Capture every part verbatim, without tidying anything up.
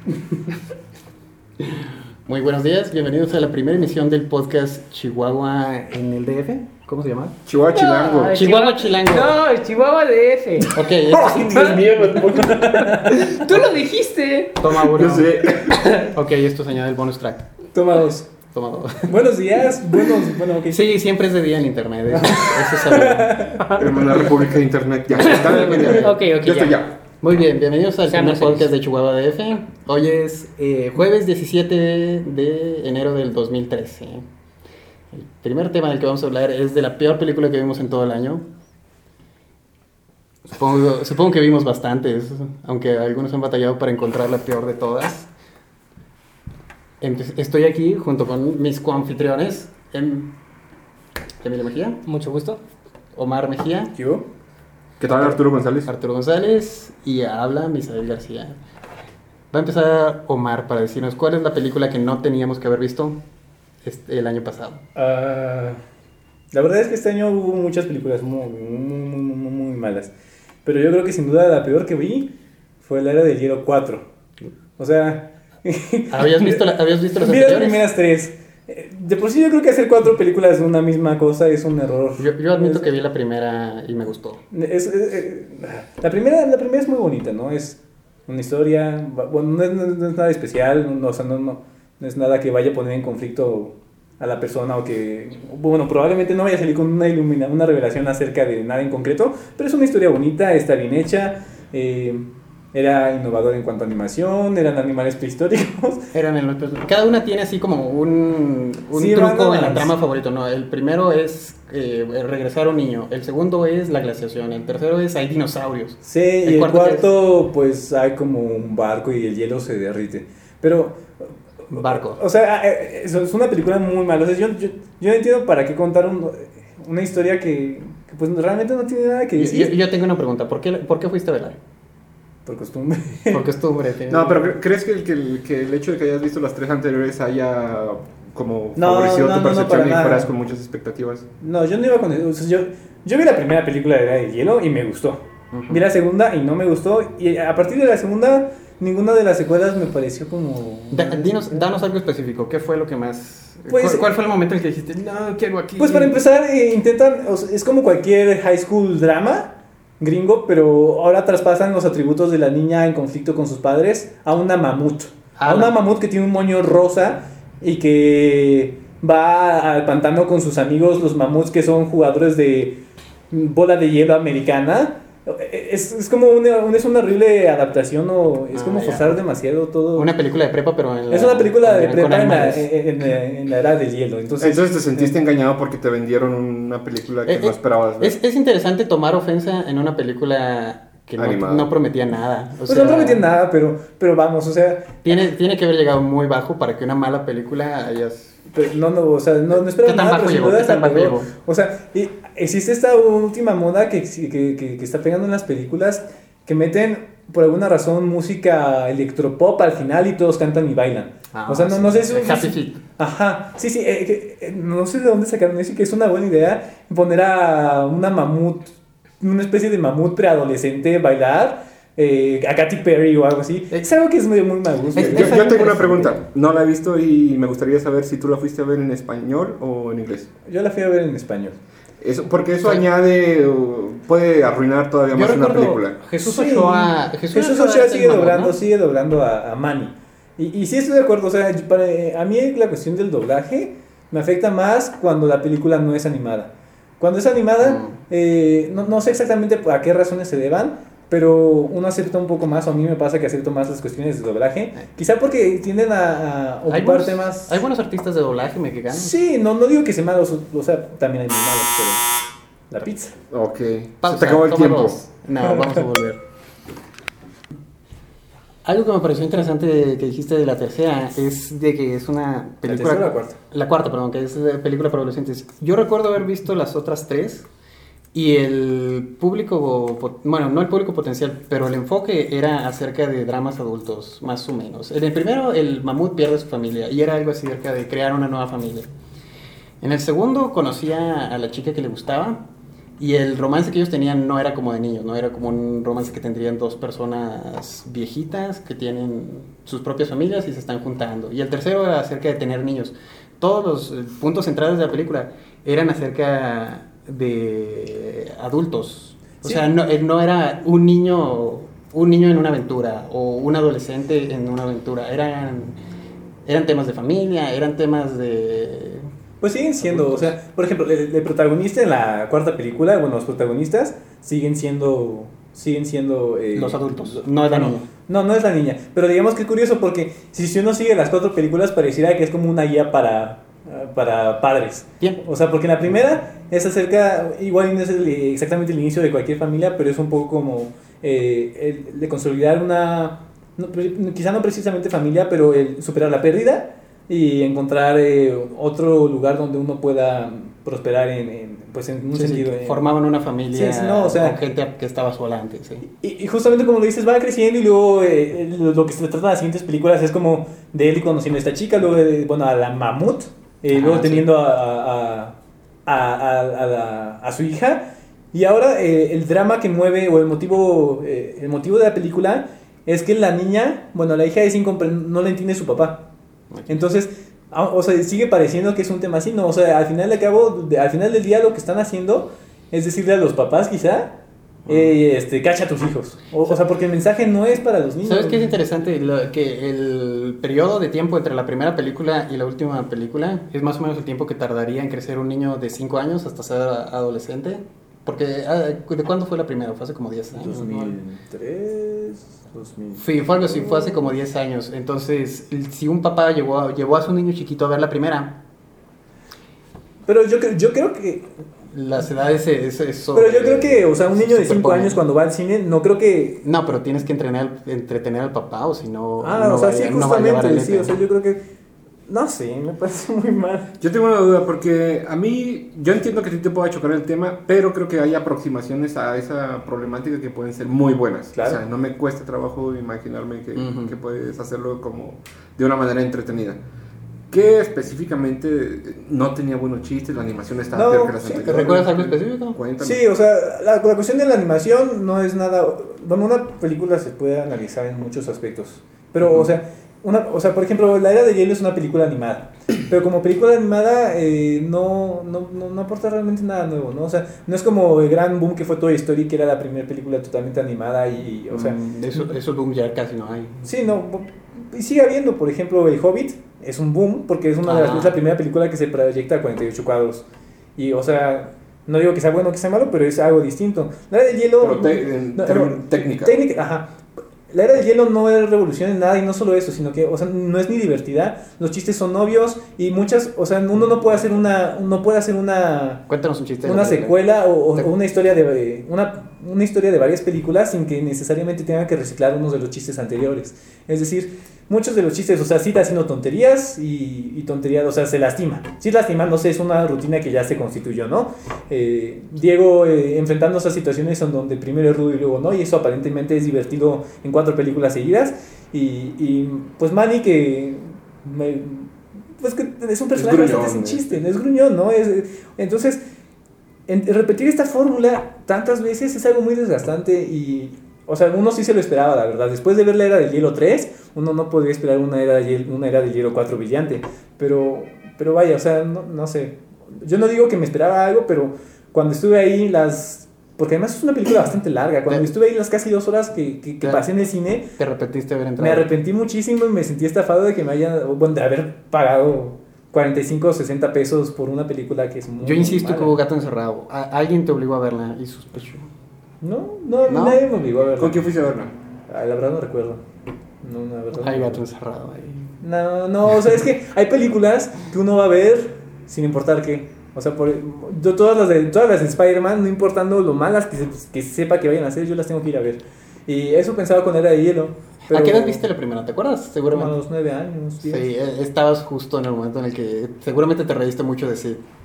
Muy buenos días, bienvenidos a la primera emisión del podcast Chihuahua en el D F. ¿Cómo se llama? Chihuahua Chilango. No, Chihuahua Chilango. No, Chihuahua D F. Ok, esto es... miedo. Tú lo dijiste. Toma uno. Yo sé. Ok, esto se añade el bonus track. Toma dos. Toma dos. Buenos días. Buenos, bueno, ok. Sí, siempre es de día en internet. Eso, eso es algo. Hermana República de Internet. Ya, está bien, ya. Ok, ok, Ya ya. estoy ya. Muy bien, bienvenidos al Seamos primer podcast felices. de Chihuahua D F. Hoy es eh, jueves diecisiete de enero del dos mil trece. El primer tema del que vamos a hablar es de la peor película que vimos en todo el año. Supongo, supongo que vimos bastantes, aunque algunos han batallado para encontrar la peor de todas. Empe- Estoy aquí junto con mis coanfitriones, em- Emilio Mejía, Mucho gusto. Omar Mejía, ¿Yo? ¿Qué tal, Arturo González? Arturo González y habla Misael García. Va a empezar Omar para decirnos cuál es la película que no teníamos que haber visto este, el año pasado. Ah, la verdad es que este año hubo muchas películas muy, muy, muy, muy, muy malas. Pero yo creo que sin duda la peor que vi fue La Era del Hielo cuatro. O sea... ¿Habías visto, la- ¿habías visto las vi las anteriores? primeras tres. Eh, De por sí yo creo que hacer cuatro películas de una misma cosa es un error. Yo, yo admito Es- que vi la primera y me gustó. es- es- eh, la, primera, la primera es muy bonita, ¿no? Es una historia... Bueno, no es, no es- no es nada especial, no, o sea, no, no, no es nada que vaya a poner en conflicto a la persona o que... Bueno, probablemente no vaya a salir con una, ilumina, una revelación acerca de nada en concreto, pero es una historia bonita, está bien hecha, eh, era innovador en cuanto a animación, eran animales prehistóricos. Eran el- cada una tiene así como un, un Sí, truco van a- en la trama favorito, ¿no? El primero es eh, regresar a un niño, el segundo es la glaciación, el tercero es hay dinosaurios. Sí, y ¿El el cuarto cuarto, pues hay como un barco y el hielo se derrite. Pero... Barco. O sea, eh, es es una película muy mala. O sea, yo, yo, yo no entiendo para qué contar un- una historia que, que, pues realmente no tiene nada que Yo, decir. yo- yo tengo una pregunta, ¿por qué, ¿por qué fuiste a verla? Por costumbre. Por costumbre. tiene- No, pero ¿cre- ¿crees que el, que, el, que el hecho de que hayas visto las tres anteriores haya como No, favorecido no, tu no, no, percepción para y nada. fueras con muchas expectativas? No, yo no iba con eso. O sea, yo, yo vi la primera película de La Era del Hielo y me gustó. Ujú. Vi la segunda y no me gustó. Y a partir de la segunda, ninguna de las secuelas me pareció como... Da- dinos, danos algo específico, ¿qué fue lo que más... Pues- ¿cuál, cuál fue el momento en que dijiste, no, ¿qué hago aquí? Pues para empezar, eh, intentan, o sea, es como cualquier high school drama gringo, pero ahora traspasan los atributos de la niña en conflicto con sus padres a una mamut. Ah, a una la- mamut que tiene un moño rosa y que va al pantano con sus amigos, los mamuts que son jugadores de bola de hielo americana. Es, es como una, es una horrible adaptación o es Ah, como ya. forzar demasiado todo. Una película de prepa, pero en la- Es una película de con prepa en la, animales. en, en la- en la era del hielo. Entonces, Entonces te sentiste engañado porque te vendieron una película que Eh, no eh, esperabas ver. Es, es interesante tomar ofensa en una película que no, Animada. no prometía nada. O pues sea, no prometí nada, pero, pero vamos, o sea, Tiene, tiene que haber llegado muy bajo para que una mala película hayas... pero no, no, o sea, no, no esperaba ¿Qué tan nada, bajo pero sin llegó? duda ¿Qué tan está bajo peor. llegó? O sea, y existe esta última moda que, que, que, que está pegando en las películas que meten por alguna razón música electropop al final y todos cantan y bailan. Ah, o sea, no, no sé si... Happy Feet. Ajá, sí, sí, eh, que, eh, no sé de dónde sacaron eso y que es una buena idea poner a una mamut, una especie de mamut preadolescente bailar, eh, a Katy Perry o algo así. Es algo que es muy, muy mal gusto. Es- Yo, es yo algo tengo una interesante. pregunta. No la he visto y me gustaría saber si tú la fuiste a ver en español o en inglés. Yo la fui a ver en español. Eso, porque eso añade, uh, puede arruinar todavía Yo más una recuerdo película. Jesús Sí. Ochoa... Jesús, Ochoa Ochoa es el sigue mamut, doblando, ¿no? sigue doblando a, a Manny. Y, y sí estoy de acuerdo, o sea, yo- para, a mí la cuestión del doblaje me afecta más cuando la película no es animada. Cuando es animada, Mm. eh, no, no sé exactamente a qué razones se deban, pero uno acepta un poco más, o a mí me pasa que acepto más las cuestiones de doblaje. Quizá porque tienden a, a Hay ocupar buenos, temas... hay buenos artistas de doblaje mexicanos. Sí, no, no digo que sean malos, o sea, también hay muy malos, pero... La pizza. Ok. Pausa, Se te acabó el toma tiempo. dos. No, vamos a volver. Algo que me pareció interesante que dijiste de la tercera es de que es una película... tercera o la cuarta? La cuarta, perdón, que es de película para adolescentes. Yo recuerdo haber visto las otras tres y el público, po- bueno, no el público potencial, pero el enfoque era acerca de dramas adultos, más o menos. En el primero, el mamut pierde su familia y era algo así acerca de crear una nueva familia. En el segundo, conocía a la chica que le gustaba Y el romance que ellos tenían no era como de niños, no era como un romance que tendrían dos personas viejitas que tienen sus propias familias y se están juntando. Y el tercero era acerca de tener niños. Todos los eh, puntos centrales de la película eran acerca de adultos. O Sí. sea, no, eh, no era un niño, un niño en una aventura o un adolescente en una aventura. Eran, eran temas de familia, eran temas de... Pues siguen siendo, o sea, por ejemplo, el, el protagonista en la cuarta película, bueno, los protagonistas siguen siendo, siguen siendo... eh, Los adultos, no es la niña. No, no es la niña, pero digamos que es curioso porque si, si uno sigue las cuatro películas pareciera que es como una guía para, para padres. Bien. O sea, porque en la primera es acerca, igual no es el- exactamente el inicio de cualquier familia, pero es un poco como eh, el de consolidar una, no, pre- quizá no precisamente familia, pero el superar la pérdida y encontrar eh, otro lugar donde uno pueda prosperar en, en, pues en un Sí, sí, sentido. que en- formaban una familia Sí, sí, no, o sea- con gente que estaba sola antes. Sí. y, y justamente como lo dices, va creciendo y luego eh, lo, lo que se trata de las siguientes películas es como de él conociendo a esta chica, luego de, bueno, a la mamut, eh, Ah, luego sí. teniendo a, a, a, a, a la- a su hija. Y ahora eh, el drama que mueve o el motivo, eh, el motivo de la película es que la niña, bueno, la hija es incompre- no la entiende su papá. Entonces, ah, o sea, sigue pareciendo que es un tema así, ¿no? O sea, al final de cabo, de- al final del día lo que están haciendo es decirle a los papás quizá, eh, este, cacha a tus hijos. O, o sea, porque el mensaje no es para los niños. ¿Sabes qué es interesante? Lo- que el periodo de tiempo entre la primera película y la última película es más o menos el tiempo que tardaría en crecer un niño de cinco años hasta ser adolescente. Porque, ah, ¿de cuándo fue la primera? Fue hace como diez años. dos ¿no? mil tres, dos mil... Sí, fue algo así, fue hace como diez años. Entonces, si un papá llevó, a- llevó a su niño chiquito a ver la primera, Pero yo, creo- yo creo que... las edades es, es Pero yo creo que, o sea, un niño de cinco superponen. años cuando va al cine, no creo que... No, pero tienes que entrenar, entretener al papá o si no... Ah, no o sea, va- sí, no va a llevar justamente, al sí, F. o sea, yo creo que... No sé, me parece muy mal. Yo tengo una duda porque a mí, yo entiendo que a ti te pueda chocar el tema, pero creo que hay aproximaciones a esa problemática que pueden ser muy buenas. Claro. O sea, no me cuesta trabajo imaginarme que, Ujú. que puedes hacerlo como de una manera entretenida. Que específicamente no tenía buenos chistes, la animación estaba No, peor que las sí, ¿te anteriores. recuerdas algo específico? Cuéntame. Sí, o sea, la, la cuestión de la animación no es nada... Bueno, una película se puede analizar en muchos aspectos. Pero, Ujú. o sea, una, o sea, por ejemplo, La Era de Hielo es una película animada. Pero como película animada eh, no, no, no, no aporta realmente nada nuevo, ¿no? O sea, no es como el gran boom que fue Toy Story, que era la primera película totalmente animada y, o sea... Mm, eso, eso boom ya casi no hay. Sí, no, y sigue habiendo, por ejemplo, El Hobbit es un boom porque es una de las, Ah. es la primera película que se proyecta a cuarenta y ocho cuadros. Y, o sea, no digo que sea bueno o que sea malo, pero es algo distinto. La Era del Hielo... Pero te- en no, términos- no, técnica. Técnica, ajá. La Era del Hielo no es revolución en nada y no solo eso, sino que, o sea, no es ni divertida, los chistes son obvios y muchas, o sea, uno no puede hacer una, no puede hacer una... Cuéntanos un chiste. de una la película. secuela o, o- Te- o una historia de una, una historia de varias películas sin que necesariamente tengan que reciclar unos de los chistes anteriores. Es decir, muchos de los chistes, o sea, sí está haciendo tonterías y, y tonterías, o sea, se lastima. Sí lastimándose es una rutina que ya se constituyó, ¿no? Eh, Diego eh, enfrentándose a situaciones en donde primero es rudo y luego no, y eso aparentemente es divertido en cuatro películas seguidas. Y, y pues Manny que... me- pues que es un personaje gruñón, bastante sin ¿eh? chiste, es gruñón, ¿no? Es, entonces, en- repetir esta fórmula tantas veces es algo muy desgastante y, o sea, uno sí se lo esperaba, la verdad. Después de ver la Era del Hielo tres, uno no podría esperar una Era, de Hielo, una era del Hielo cuatro brillante. Pero, pero vaya, o sea, no, no sé. Yo no digo que me esperaba algo, pero cuando estuve ahí, las... Porque además es una película bastante larga. Cuando Te- estuve ahí las casi dos horas que, que, que Te- pasé en el cine, Te arrepentiste de haber entrado. me arrepentí muchísimo y me sentí estafado de que me hayan... Bueno, de haber pagado cuarenta y cinco o sesenta pesos por una película que es muy Yo insisto mala. que hubo gato encerrado. A- alguien te obligó a verla y sospecho. No, no, ¿No? nadie me obligó a verla. ¿Con quién fuiste a verla? Ay, la verdad no recuerdo. No, la verdad. no Hay recuerdo. gato encerrado ahí. No, no, o sea, es que hay películas que uno va a ver sin importar qué. O sea, por, yo todas las de, todas las de Spider-Man, no importando lo malas que, se- que sepa que vayan a hacer, yo las tengo que ir a ver. Y eso pensaba con Era de Hielo. Pero ¿A qué edad viste la primera? ¿Te acuerdas? Como a Seguramente. los nueve años, Sí, diez. eh, estabas justo en el momento en el que seguramente te reíste mucho de sí.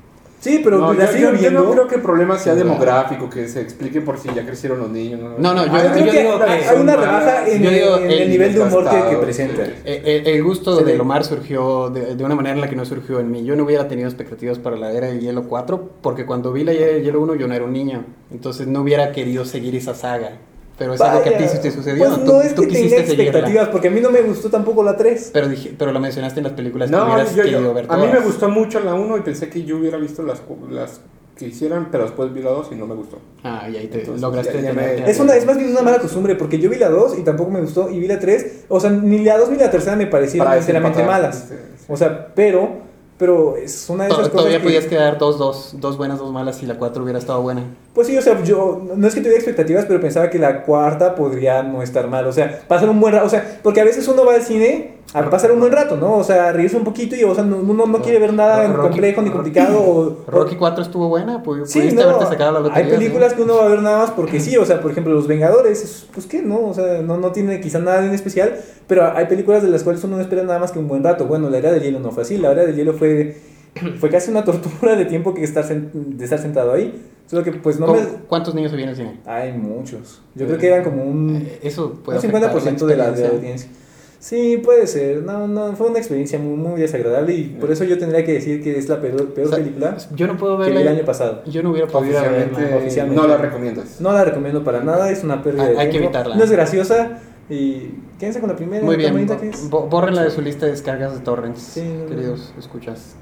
Sí, pero No, la yo, sigo yo- yo viendo. no creo que el problema sea Claro. demográfico, que se explique por si ya crecieron los niños. No, No, no, yo, Ah, creo yo que digo que hay una rebaja en, yo digo en el el nivel de humor que, que desgastado, presenta. sí. Eh, El, el gusto Sí. del Omar surgió de, de una manera en la que no surgió en mí. Yo no hubiera tenido expectativas para la Era del Hielo cuatro, porque cuando vi la Era del Hielo uno yo no era un niño. Entonces no hubiera querido seguir esa saga. Pero es algo que a ti sí te sucedió. Pues Tú- no es tú que tenga quisiste seguirla. expectativas, porque a mí no me gustó tampoco la tres. Pero, dije, pero lo mencionaste en las películas que No, hubieras yo- yo- querido ver a mí todas. me gustó mucho la uno y pensé que yo hubiera visto las, las que hicieran, pero después vi la dos y no me gustó. Ah, y ahí te Entonces, lograste ya- ya me- detenerte. Es, una, es más bien una mala costumbre, porque yo vi la dos y tampoco me gustó, y vi la tres. O sea, ni la dos ni la tercera me parecieron Para sinceramente desempatar, malas. sí, sí. O sea, pero, pero es una de esas To- cosas Todavía que... podías quedar dos, dos, dos buenas, dos malas si la cuatro hubiera estado buena. Pues sí, o sea, yo no es que tuviera expectativas, pero pensaba que la cuarta podría no estar mal. O sea, pasar un buen rato. O sea, porque a veces uno va al cine a pasar un buen rato, ¿no? O sea, reírse un poquito y, o sea, no- uno no quiere ver nada Rocky- complejo ni complicado. O, Rocky cuatro estuvo buena, pu- Sí, pudiste no, haberte sacado la lotería. hay películas ¿sí? que uno va a ver nada más porque sí, o sea, por ejemplo, Los Vengadores, es- pues qué, ¿no? O sea, no, no tiene quizá nada en especial, pero hay películas de las cuales uno no espera nada más que un buen rato. Bueno, La Era del Hielo no fue así, La Era del Hielo fue, fue casi una tortura de tiempo que estar sen- de estar sentado ahí. Solo que pues no ¿Cómo- me... ¿Cuántos niños había en el cine? Hay muchos. Yo creo que eran como un, Eh, Eso puede un cincuenta por afectar ciento de la, de la experiencia. audiencia. Sí, puede ser. No, no, fue una experiencia muy, muy desagradable y por eso yo tendría que decir que es la peor, peor O sea, película Yo no puedo que verla. vi el año pasado. Yo no hubiera podido Oficialmente, verla. oficialmente. no la recomiendas. No la recomiendo para nada, es una pérdida Hay- de hay que tiempo. evitarla. No es graciosa y quédense con la primera. Muy tan bien, bonita bo- que es. bo- bórrenla de su lista de descargas de torrents, Sí, no, no. queridos escuchas.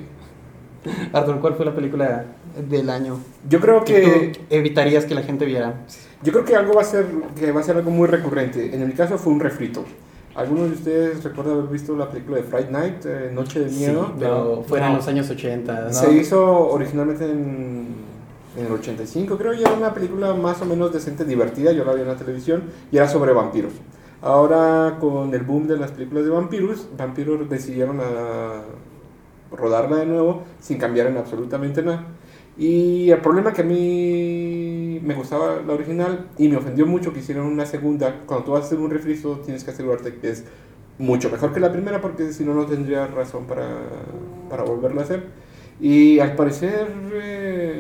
Sí. Arthur, ¿cuál fue la película del año Yo creo que que tú evitarías que la gente viera? yo creo que algo va a ser que va a ser algo muy recurrente. En mi caso fue un refrito. ¿Algunos de ustedes recuerdan haber visto la película de Fright Night, eh, Noche de Miedo? Sí, pero fuera en No. los años ochenta. Se hizo originalmente en, en el ochenta y cinco, creo, y era una película más o menos decente, divertida. Yo la vi en la televisión y era sobre vampiros. Ahora, con el boom de las películas de vampiros, vampiros decidieron a rodarla de nuevo sin cambiar en absolutamente nada. Y el problema que a mí me gustaba la original y me ofendió mucho que hicieran una segunda. Cuando tú vas a hacer un refrito, tienes que asegurarte que es mucho mejor que la primera, porque si no, no tendría razón para, para volverla a hacer. Y al parecer, eh,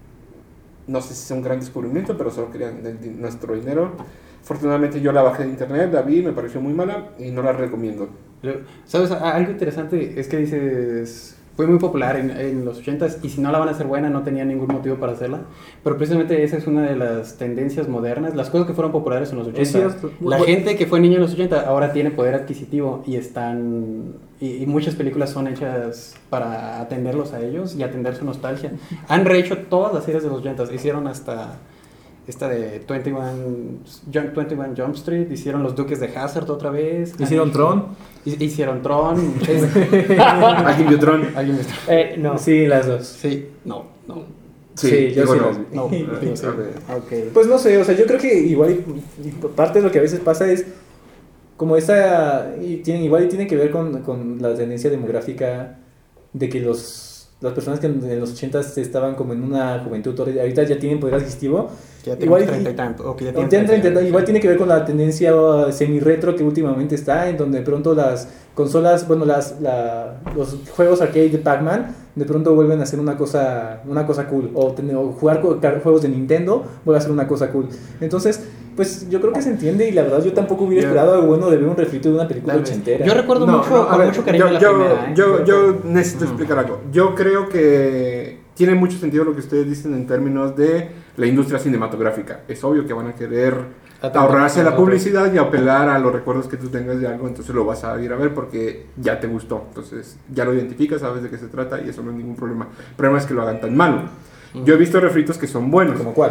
no sé si es un gran descubrimiento, pero solo querían el di- nuestro dinero. Afortunadamente yo la bajé de internet, la vi, me pareció muy mala y no la recomiendo. Pero, ¿sabes? A- Algo interesante es que dices, fue muy popular en, en los ochentas y si no la van a hacer buena no tenía ningún motivo para hacerla. Pero precisamente esa es una de las tendencias modernas, las cosas que fueron populares en los Es ochentas. cierto. La Bu- gente que fue niña en los ochenta ahora tiene poder adquisitivo y están y, y muchas películas son hechas para atenderlos a ellos y atender su nostalgia. Han rehecho todas las series de los ochentas, hicieron hasta esta de veintiuno, Jump, veintiuno Jump Street, hicieron Los Duques de Hazzard otra vez. ¿Hicieron Ah, Tron? hi- Hicieron Tron. Es- Alguien vio Tron. ¿Alguien me está- Eh, no. Sí, las dos. Sí, no, no. Sí, yo digo sí no. las vi. No, Ah, sí, a ver. ok. Pues no sé, o sea, yo creo que igual y, y parte de lo que a veces pasa es como esa, y tiene, igual y tiene que ver con, con la tendencia demográfica de que los las personas que en, en los ochentas estaban como en una juventud, ahorita ya tienen poder adquisitivo. Que ya tenemos Igual y- treinta y tanto, o que ya O tienen tienen treinta. treinta, igual tiene que ver con la tendencia semi-retro que últimamente está, en donde de pronto las consolas, bueno, las, la, los juegos arcade de Pac-Man de pronto vuelven a ser una cosa, una cosa cool, o, tener, o jugar con car- juegos de Nintendo vuelve a ser una cosa cool. Entonces, pues yo creo que se entiende y la verdad yo tampoco hubiera Yo- esperado algo bueno de ver un refrito de una película Tal vez. ochentera. Yo recuerdo No, mucho, no, a con ver, mucho cariño yo, la yo, primera. ¿eh? yo, yo necesito Ujú. explicar algo. Yo creo que tiene mucho sentido lo que ustedes dicen en términos de la industria cinematográfica. Es obvio que van a querer Atender ahorrarse a la nosotros. publicidad y apelar a los recuerdos que tú tengas de algo, entonces lo vas a ir a ver porque ya te gustó. Entonces ya lo identificas, sabes de qué se trata y eso no es ningún problema. El problema es que lo hagan tan malo. Yo he visto refritos que son buenos. ¿Como cuál?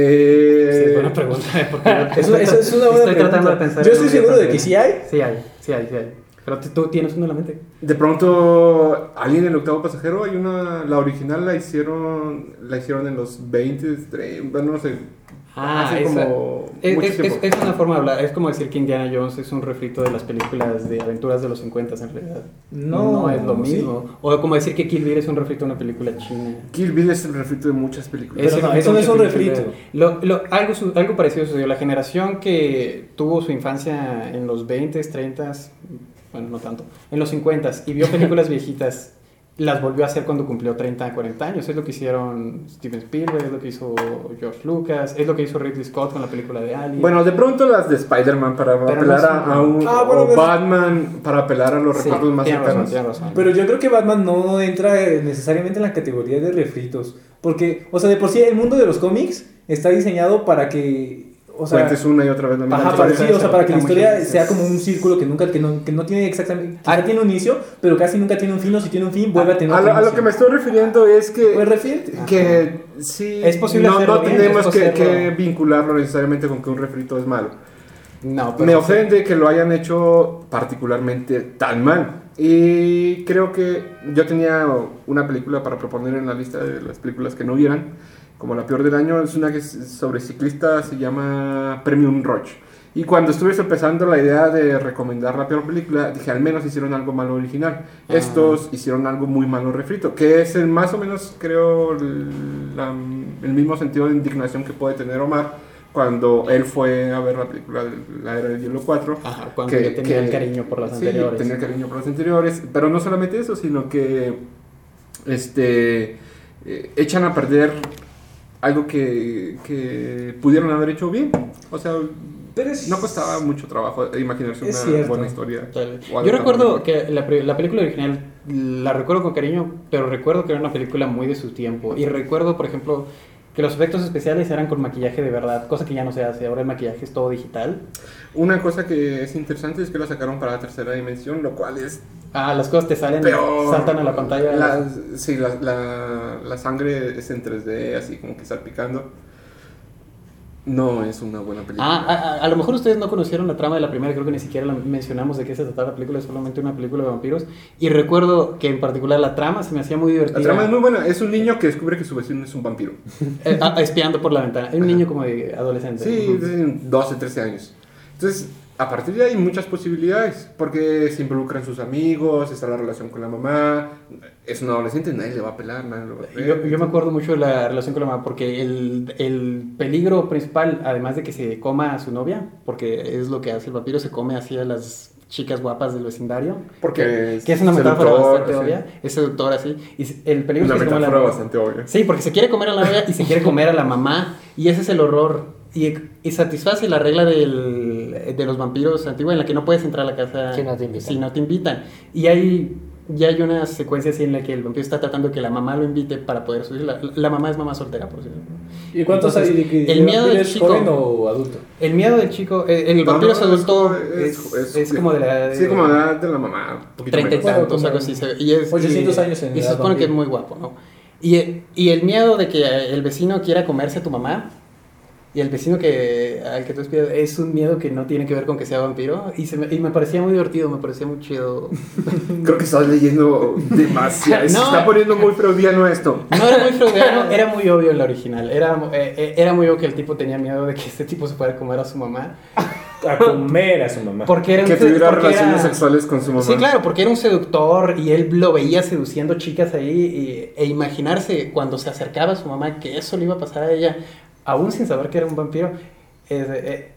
Eh, Sí, es buena pregunta. ¿eh? Porque yo- Eso, eso es una buena Estoy tratando de pregunta. pensar Yo en estoy un seguro de también. que sí hay. Sí hay, sí hay, sí hay. Pero tú- tú tienes uno en la mente. De pronto, alguien en el octavo pasajero, hay una, la original la hicieron, la hicieron en los veinte, tre- bueno, no sé, hace esa- como es, mucho es- tiempo. es- es una forma de hablar. Es como decir que Indiana Jones es un refrito de las películas de aventuras de los cincuenta en realidad. No, es lo sí. mismo. O como decir que Kill Bill es un refrito de una película china. Kill Bill es el refrito de muchas películas. Pero Ese no, refrito eso no es un muchas refrito. películas. Lo, lo- algo, su- algo parecido sucedió. La generación que tuvo su infancia en los veinte, treinta, bueno, no tanto, en los cincuenta y vio películas viejitas las volvió a hacer cuando cumplió treinta, cuarenta años. Es lo que hicieron Steven Spielberg, es lo que hizo George Lucas, es lo que hizo Ridley Scott con la película de Alien. Bueno, de pronto las de Spider-Man para Pero apelar no a, son- a un... Ah, bueno, o pues- Batman para apelar a los Sí, recuerdos más tiene razón, cercanos. tiene razón. Pero yo creo que Batman no entra eh, necesariamente en la categoría de refritos. Porque, o sea, de por sí el mundo de los cómics está diseñado para que... O sea, Cuentes una y otra vez la misma ajá, para, historia. sí, o sea, para que la Está muy historia bien. sea como un círculo que nunca, que no, que no tiene exactamente, quizá tiene un inicio, pero casi nunca tiene un fin, o si tiene un fin, vuelve a tener A otro lo, a lo inicio. que me estoy refiriendo es que... Pues refiere. que sí, Es posible no, hacerlo no bien, tenemos es que, hacerlo- que vincularlo necesariamente con que un refrito es malo. No, pero Me ofende que lo hayan hecho particularmente tan mal. Y creo que yo tenía una película para proponer en la lista de las películas que no vieran, como la peor del año. Es una que es sobre ciclistas, se llama Premium Rush. Y cuando estuve empezando la idea de recomendar la peor película, dije, al menos hicieron algo malo original. Ah. Estos hicieron algo muy malo refrito, que es el más o menos, creo, el, la- el mismo sentido de indignación que puede tener Omar cuando él fue a ver la película de La Era del Hielo cuatro. Ajá, cuando ya tenía el cariño por las sí, anteriores. tenía cariño por las anteriores, pero no solamente eso, sino que este, eh, echan a perder algo que, que pudieron haber hecho bien. O sea, Pero es- no costaba mucho trabajo imaginarse Es una cierto. buena historia. Tal- o algo Yo tan recuerdo bonito. que la, pre- la película original la recuerdo con cariño, pero recuerdo que era una película muy de su tiempo. Y recuerdo, por ejemplo, que los efectos especiales eran con maquillaje de verdad, cosa que ya no se hace. Ahora el maquillaje es todo digital. Una cosa que es interesante es que la sacaron para la tercera dimensión, lo cual es Ah, las cosas te salen, peor. saltan a la pantalla. La, sí, la, la, la sangre es en tres D, así como que salpicando. No es una buena película. Ah, a, a- a lo mejor ustedes no conocieron la trama de la primera, creo que ni siquiera la mencionamos de qué se trataba la película, es solamente una película de vampiros. Y recuerdo que en particular la trama se me hacía muy divertida. La trama es muy buena. Es un niño que descubre que su vecino es un vampiro. Eh, ah, espiando por la ventana. Es un niño como de adolescente. Sí, Ujú. de doce, trece años. Entonces, a partir de ahí hay muchas posibilidades, porque se involucran sus amigos, está la relación con la mamá, es un adolescente, nadie le va a pelar, nadie lo va a ver. Yo, yo me acuerdo mucho de la relación con la mamá porque el, el peligro principal, además de que se coma a su novia, porque es lo que hace el vampiro, se come así a las chicas guapas del vecindario. Porque que, es que es una metáfora seductor, bastante sí. obvia, es seductora, sí. Y el peligro Una es que se come a la metáfora novia. bastante obvia. Sí, porque se quiere comer a la novia y se quiere comer a la mamá, y ese es el horror. Y, y satisface la regla del, de los vampiros antigua en la que no puedes entrar a la casa Si no te invitan. si no te invitan. Y hay, ya hay una secuencia así en la que el vampiro está tratando de que la mamá lo invite para poder subir. La, la mamá es mamá soltera, por cierto. ¿Y cuántos Entonces, hay? ¿De que el miedo del eres chico- joven o adulto? El miedo del chico, eh, el No, vampiro no, es adulto, es, es, es- es como de la edad de... Sí, como de la edad de la mamá. Un poquito treinta y menos. tantos, Bueno, algo como así. se- Y es, ochocientos y- años en Y se edad supone que es vampiro. muy guapo, ¿no? Y, y el miedo de que el vecino quiera comerse a tu mamá, y el vecino que, al que tú espias, es un miedo que no tiene que ver con que sea vampiro. Y, se me, y me parecía muy divertido, me parecía muy chido. Creo que estás leyendo demasiado. Se No. está poniendo muy freudiano esto. No era muy freudiano, era muy obvio en la original. Era, eh, eh, era muy obvio que el tipo tenía miedo de que este tipo se fuera a comer a su mamá. A comer a su mamá. Porque era un Que se- tuviera porque relaciones era- sexuales con su mamá. Sí, claro, porque era un seductor y él lo veía seduciendo chicas ahí y- e imaginarse cuando se acercaba a su mamá que eso le iba a pasar a ella, aún sin saber que era un vampiro, es- eh,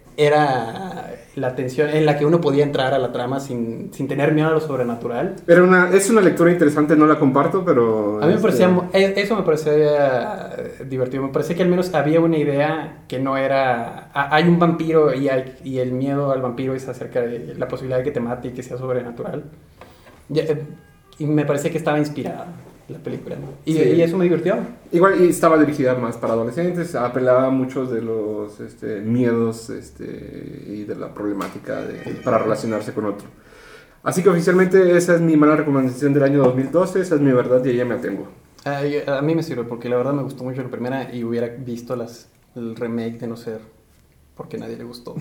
era la tensión en la que uno podía entrar a la trama sin, sin tener miedo a lo sobrenatural. Era una, es una lectura interesante, no la comparto, pero... A mí me este, parecía, mu- eh, eso me parecía eh, divertido, me parecía que al menos había una idea que no era, ah, hay un vampiro y, hay- y el miedo al vampiro es acerca de la posibilidad de que te mate y que sea sobrenatural. Ya, eh, y me parecía que estaba inspirada la película, ¿no? Y, Sí. y eso me divirtió. Igual y estaba dirigida más para adolescentes, apelaba a muchos de los este, miedos este, y de la problemática de, para relacionarse con otro. Así que oficialmente esa es mi mala recomendación del año dos mil doce, esa es mi verdad y a ella me atengo. Ay, a mí me sirve porque la verdad me gustó mucho la primera y hubiera visto las, el remake de no ser porque a nadie le gustó.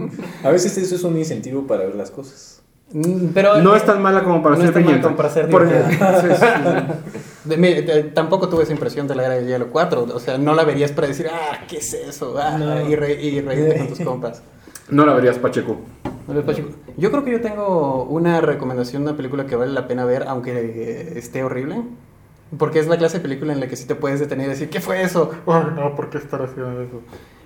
A veces eso es un incentivo para ver las cosas. Mm, Pero, No eh, es tan mala como para no ser es tan mala brillante. como para ser Por- divertida. sí, sí, sí. De- me- de- tampoco tuve esa impresión de la Era del Hielo cuatro, o sea, no la verías para decir, ah, ¿qué es eso? Ah, No. y, re- y reírte con tus compas. No la verías, Pacheco. No les pacheco. Yo creo que yo tengo una recomendación, una película que vale la pena ver, aunque eh, esté horrible. Porque es la clase de película en la que sí te puedes detener y decir, ¿qué fue eso? Ay, no, ¿por qué estar haciendo eso?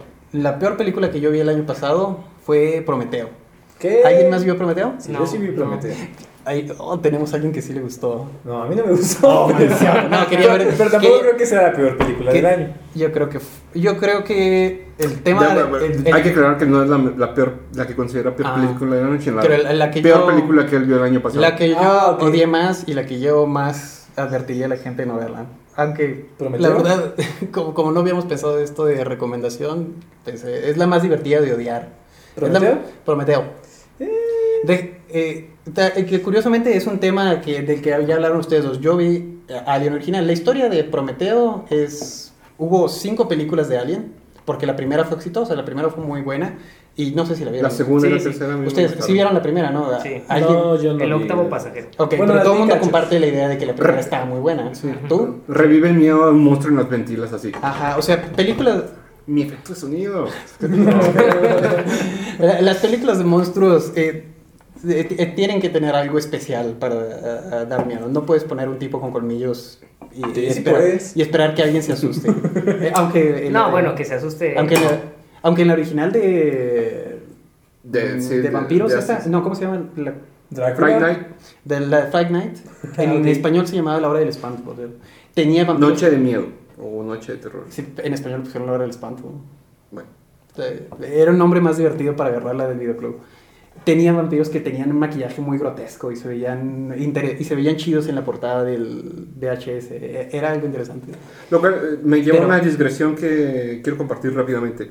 La peor película que yo vi el año pasado fue Prometeo. ¿Qué? ¿Alguien más vio Prometeo? Sí, No, yo sí vi no. Prometeo. Ahí, oh, tenemos a alguien que sí le gustó. No, a mí no me gustó. No, no, quería ver. Pero tampoco que- creo que sea la peor película que- del año. Yo creo que f- yo creo que el tema Ya, de- bueno, el- el- hay que aclarar que no es la, la peor, la que considera peor Ah. película del año, sino la, Pero la- la que peor yo- película que él vio el año pasado. la que yo Ah, ok. odié más y la que yo más advertiría a la gente de no verla. Aunque ¿Prometeo? la verdad, como, como no habíamos pensado esto de recomendación, pensé, es la más divertida de odiar. ¿Prometeo? Es la- Prometeo. De- eh, ta- eh, que curiosamente es un tema que, del que ya hablaron ustedes dos. Yo vi eh, Alien original. La historia de Prometeo es... Hubo cinco películas de Alien, porque la primera fue exitosa, la primera fue muy buena, y no sé si la vieron. La segunda y Sí, la sí. tercera. a mí me Ustedes gustaron. sí vieron la primera, ¿no? Sí. ¿Alguien? No, yo no El vi. octavo pasajero. Ok, Bueno, pero las todo el vi mundo cachos. comparte la idea de que la primera estaba muy buena. Sí. ¿Tú? Revive el miedo a un monstruo en las ventilas así. Ajá, o sea, películas... Mi efecto de sonido. La- Las películas de monstruos eh, eh, eh, tienen que tener algo especial para eh, eh, dar miedo. No puedes poner un tipo con colmillos y, Sí, y sí esperar, puedes. y esperar que alguien se asuste. Eh, aunque en No, la- bueno, que se asuste. aunque en la, aunque en la original de De- mm, sí, de de- vampiros de esta, Asis. no, ¿cómo se llama? La, Drácula. Friday Night, de la Fright Night. En Ah, ok. español se llamaba La Hora del Espanto. o sea, tenía vampiros. Noche de miedo o Noche de terror. Sí, en español pusieron La Hora del Espanto. Bueno, Eh, Era un nombre más divertido para agarrarla del videoclub. Tenía vampiros que tenían un maquillaje muy grotesco y se veían inter- y se veían chidos en la portada del V H S. E- Era algo interesante. lo cual eh, me lleva Pero- a una digresión que quiero compartir rápidamente.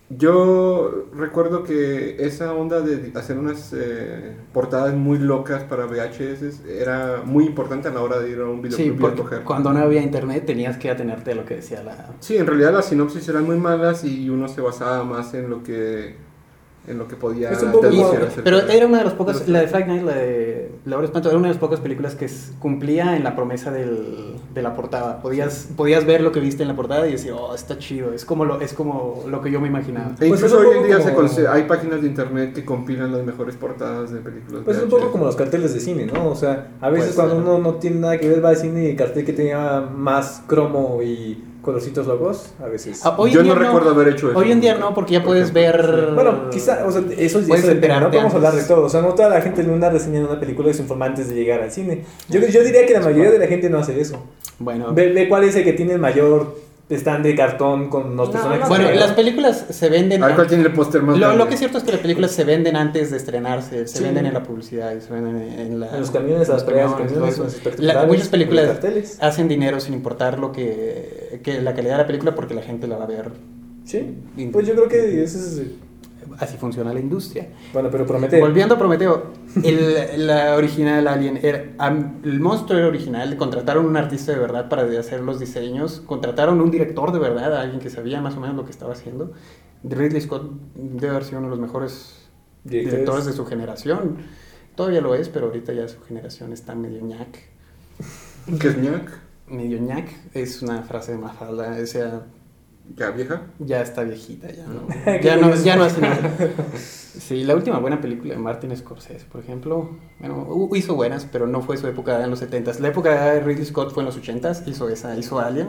Yo recuerdo que esa onda de hacer unas eh, portadas muy locas para V H S era muy importante a la hora de ir a un Sí, videoclub y porque escoger. cuando no había internet tenías que atenerte a lo que decía la... Sí, en realidad las sinopsis eran muy malas y uno se basaba más en lo que en lo que podía Es un poco deducir como- acerca Pero de- era una de las pocas, la de Fright Night, la de La Hora del Espanto, era una de las pocas películas que s- cumplía en la promesa del, de la portada. Podías, podías ver lo que viste en la portada y decir, oh, está chido, es como lo, es como lo que yo me imaginaba. E Pues incluso es un hoy en poco día se como- conse- hay páginas de internet que compilan las mejores portadas de películas. Pues es un V H S. poco como los carteles de cine, ¿no? O sea, a veces Pues, cuando ajá. uno no tiene nada que ver va al cine y el cartel que tenía más cromo y colorcitos locos, a veces. Ah, hoy en Yo día no recuerdo haber hecho eso. Hoy en día no, porque ya Por puedes ejemplo. ver... Bueno, quizá, o sea, eso, eso Puedes depende, no enterarte podemos hablar de antes. todo. O sea, no toda la gente en una reseña de una película es informa antes de llegar al cine. Yo, yo diría que la mayoría de la gente no hace eso. Bueno, Ve, ve cuál es el que tiene el mayor stand de cartón con los No, personajes. no, bueno, creo. las películas se venden... A ver cuál tiene el póster más Lo, grande. lo que es cierto es que las películas se venden antes de estrenarse, se Sí. venden en la publicidad, y se venden en, en la- En los camiones, a las los peleas de camiones, camiones, todo en los eso. espectaculares, La- muchas en películas los carteles. hacen dinero sin importar lo que, que la calidad de la película porque la gente la va a ver. Sí, pues yo creo que ese es... Así funciona la industria. Bueno, pero promete... Volviendo a Prometeo, el, la original Alien, era, am- el monstruo era original, contrataron un artista de verdad para de hacer los diseños, contrataron un director de verdad, alguien que sabía más o menos lo que estaba haciendo. Ridley Scott debe haber sido uno de los mejores Directores. directores de su generación. Todavía lo es, pero ahorita ya su generación está medio ñac. ¿Qué es ñac? Medio ñac es una frase de Mafalda, o sea, ¿Ya vieja? ya está viejita, ya no, Qué ya no, curioso. ya no hace nada. Sí, la última buena película de Martin Scorsese, por ejemplo, bueno, hu- hizo buenas, pero no fue su época en los setentas. La época de Ridley Scott fue en los ochentas, hizo esa, hizo Alien.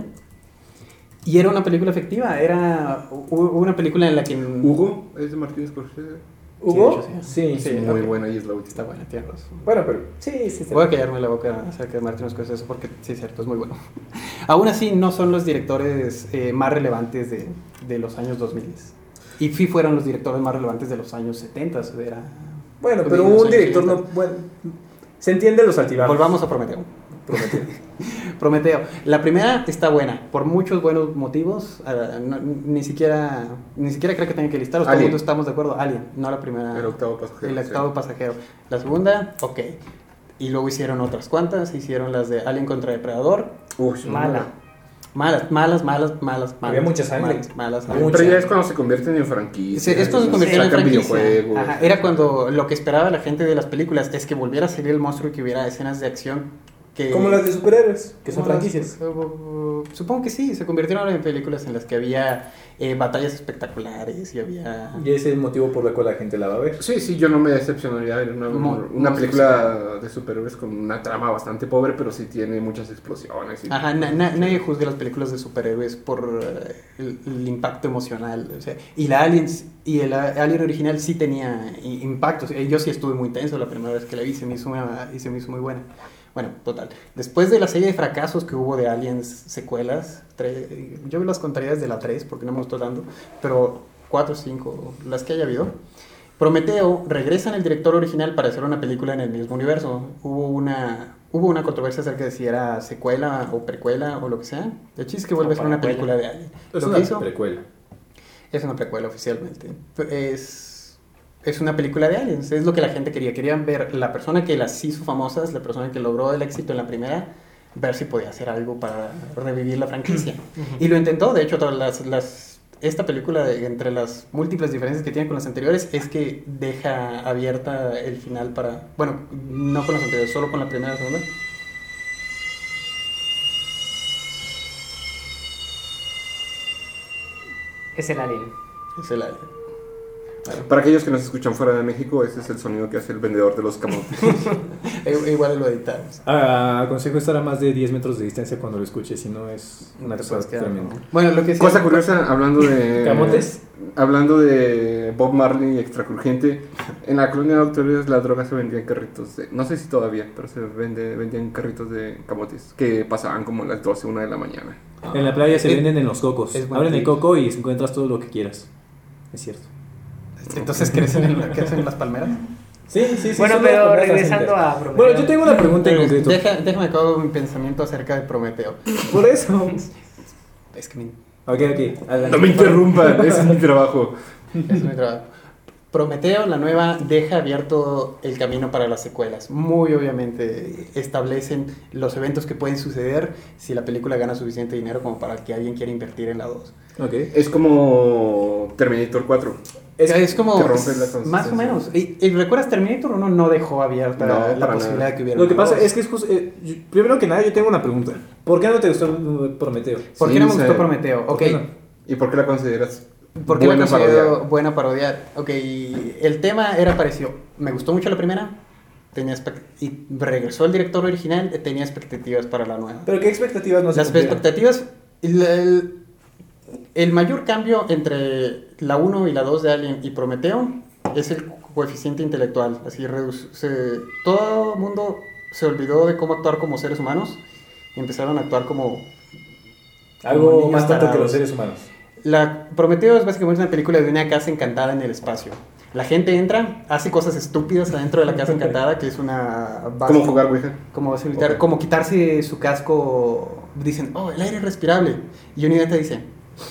Y era una película efectiva, era u- una película en la que... Hugo es de Martín Scorsese. ¿Hugo? Sí, de hecho, sí. Sí, Sí, Muy ok. buena y es la última. Está buena, tienes razón. Bueno, pero sí, sí. está Voy a bien. callarme la boca acerca de Martin Scorsese porque sí es cierto, es muy bueno. Aún así, no son los directores eh, más relevantes de, de los años dos mil. Y sí fueron los directores más relevantes de los años setenta. Era... Bueno, de pero los un años director no... ochenta. Bueno, se entiende los altibajos. Volvamos a Prometeo. Prometeo. Prometeo. La primera está buena, por muchos buenos motivos. ah, no- ni siquiera ni siquiera creo que tenga que listarlos. Todo el Alien. mundo estamos de acuerdo. Alien, no la primera. El octavo pasajero, El octavo sí. pasajero. La segunda, ok. Y luego hicieron otras cuantas. Hicieron las de Alien contra Depredador. Uy, sí, Mala. Malas, malas, malas, malas, malas. Había mucha sangre. Malas, malas, Había malas. mucha- Pero ya es cuando se convierten en franquicias. Sí, es cuando se convirtieron en sacan franquicia. videojuegos. Ajá, era cuando lo que esperaba la gente de las películas es que volviera a salir el monstruo y que hubiera escenas de acción Que, Como las de superhéroes, que son como las- franquicias. uh, supongo que sí, se convirtieron en películas en las que había eh, batallas espectaculares y había... Y ese es el motivo por el cual la gente la va a ver. Sí, sí, yo no me decepcionaría de una, Muy- una muy película de superhéroes con una trama bastante pobre, pero sí tiene muchas explosiones. Y Ajá, na- na- nadie juzga las películas de superhéroes por eh, el, el impacto emocional. O sea, y la Aliens y el a- Alien original sí tenía i- impactos. Eh, Yo sí estuve muy tenso la primera vez que la vi, se me hizo una- y se me hizo muy buena. Bueno, total. Después de la serie de fracasos que hubo de Aliens secuelas, tre- yo vi las contaría desde la tres porque no me gustó tanto, pero cuatro o cinco, las que haya habido. Prometeo regresa en el director original para hacer una película en el mismo universo. Hubo una, hubo una controversia acerca de si era secuela o precuela o lo que sea. El chiste es que vuelve a ser una película de Alien. Es Lo una que hizo precuela. es una precuela oficialmente. Es, es una película de aliens. Es lo que la gente quería. Querían ver la persona que las hizo famosas, la persona que logró el éxito en la primera, ver si podía hacer algo para revivir la franquicia. Y lo intentó. De hecho, todas las, las esta película, de- entre las múltiples diferencias que tiene con las anteriores, es que deja abierta el final para... Bueno, no con las anteriores, solo con la primera y la segunda. Es el alien. Es el alien. para aquellos que nos escuchan fuera de México, ese es el sonido que hace el vendedor de los camotes. E- Igual lo editamos. Ah, aconsejo estar a más de diez metros de distancia cuando lo escuches, si no es una Te cosa puedes quedar, tremenda. ¿no? Bueno, lo que sí... Cosa curiosa, hablando de... ¿Camotes? Hablando de Bob Marley y Extracurgente, en la colonia de autores la droga se vendía en carritos, de- no sé si todavía, pero se vende, vendían carritos de camotes que pasaban como a las doce, una de la mañana. En la playa se Es- venden en los cocos. es buen Abren el tip. coco y encuentras todo lo que quieras. Es cierto. Entonces crecen en, crecen en las palmeras. Sí, sí, sí. Bueno, son pero las palmeras regresando asiáticas. a Prometeo. Bueno, yo tengo una pregunta en concreto. Deja, déjame acabar mi pensamiento acerca de Prometeo. Por eso. Es que mi, Ok, ok. Adelante. No me interrumpan, ese es mi trabajo. es mi trabajo. Prometeo, la nueva, deja abierto el camino para las secuelas. Muy obviamente establecen los eventos que pueden suceder si la película gana suficiente dinero como para que alguien quiera invertir en la dos. Ok. Es como Terminator cuatro. Es, es como, que rompe la consistencia. más o menos. Y, y recuerdas, Terminator uno no dejó abierta No, la para posibilidad nada. de que hubiera Lo que una pasa dos. es que es justo, eh, yo- primero que nada yo tengo una pregunta. ¿Por qué no te gustó uh, Prometeo? ¿Por qué Sí, no me sí. gustó Prometeo? ¿Por Ok. qué no? ¿Y por qué la consideras ¿Por qué la buena considero parodia? buena parodia? Ok, el tema era parecido. Me gustó mucho la primera. Tenía expect- y regresó el director original, tenía expectativas para la nueva. ¿Pero qué expectativas no se Las cumplieron? expectativas... El, el- el mayor cambio entre la uno y la dos de Alien y Prometeo es el coeficiente intelectual. Así reduce, se- todo el mundo se olvidó de cómo actuar como seres humanos y empezaron a actuar como... como Algo niños más tonto que tarados. los seres humanos. La Prometeo es básicamente una película de una casa encantada en el espacio. La gente entra, hace cosas estúpidas adentro de la casa encantada, que es una base... ¿Cómo jugar Ouija? Como base militar, Ok. como quitarse su casco. Dicen, oh, el aire es respirable. Y un te dice,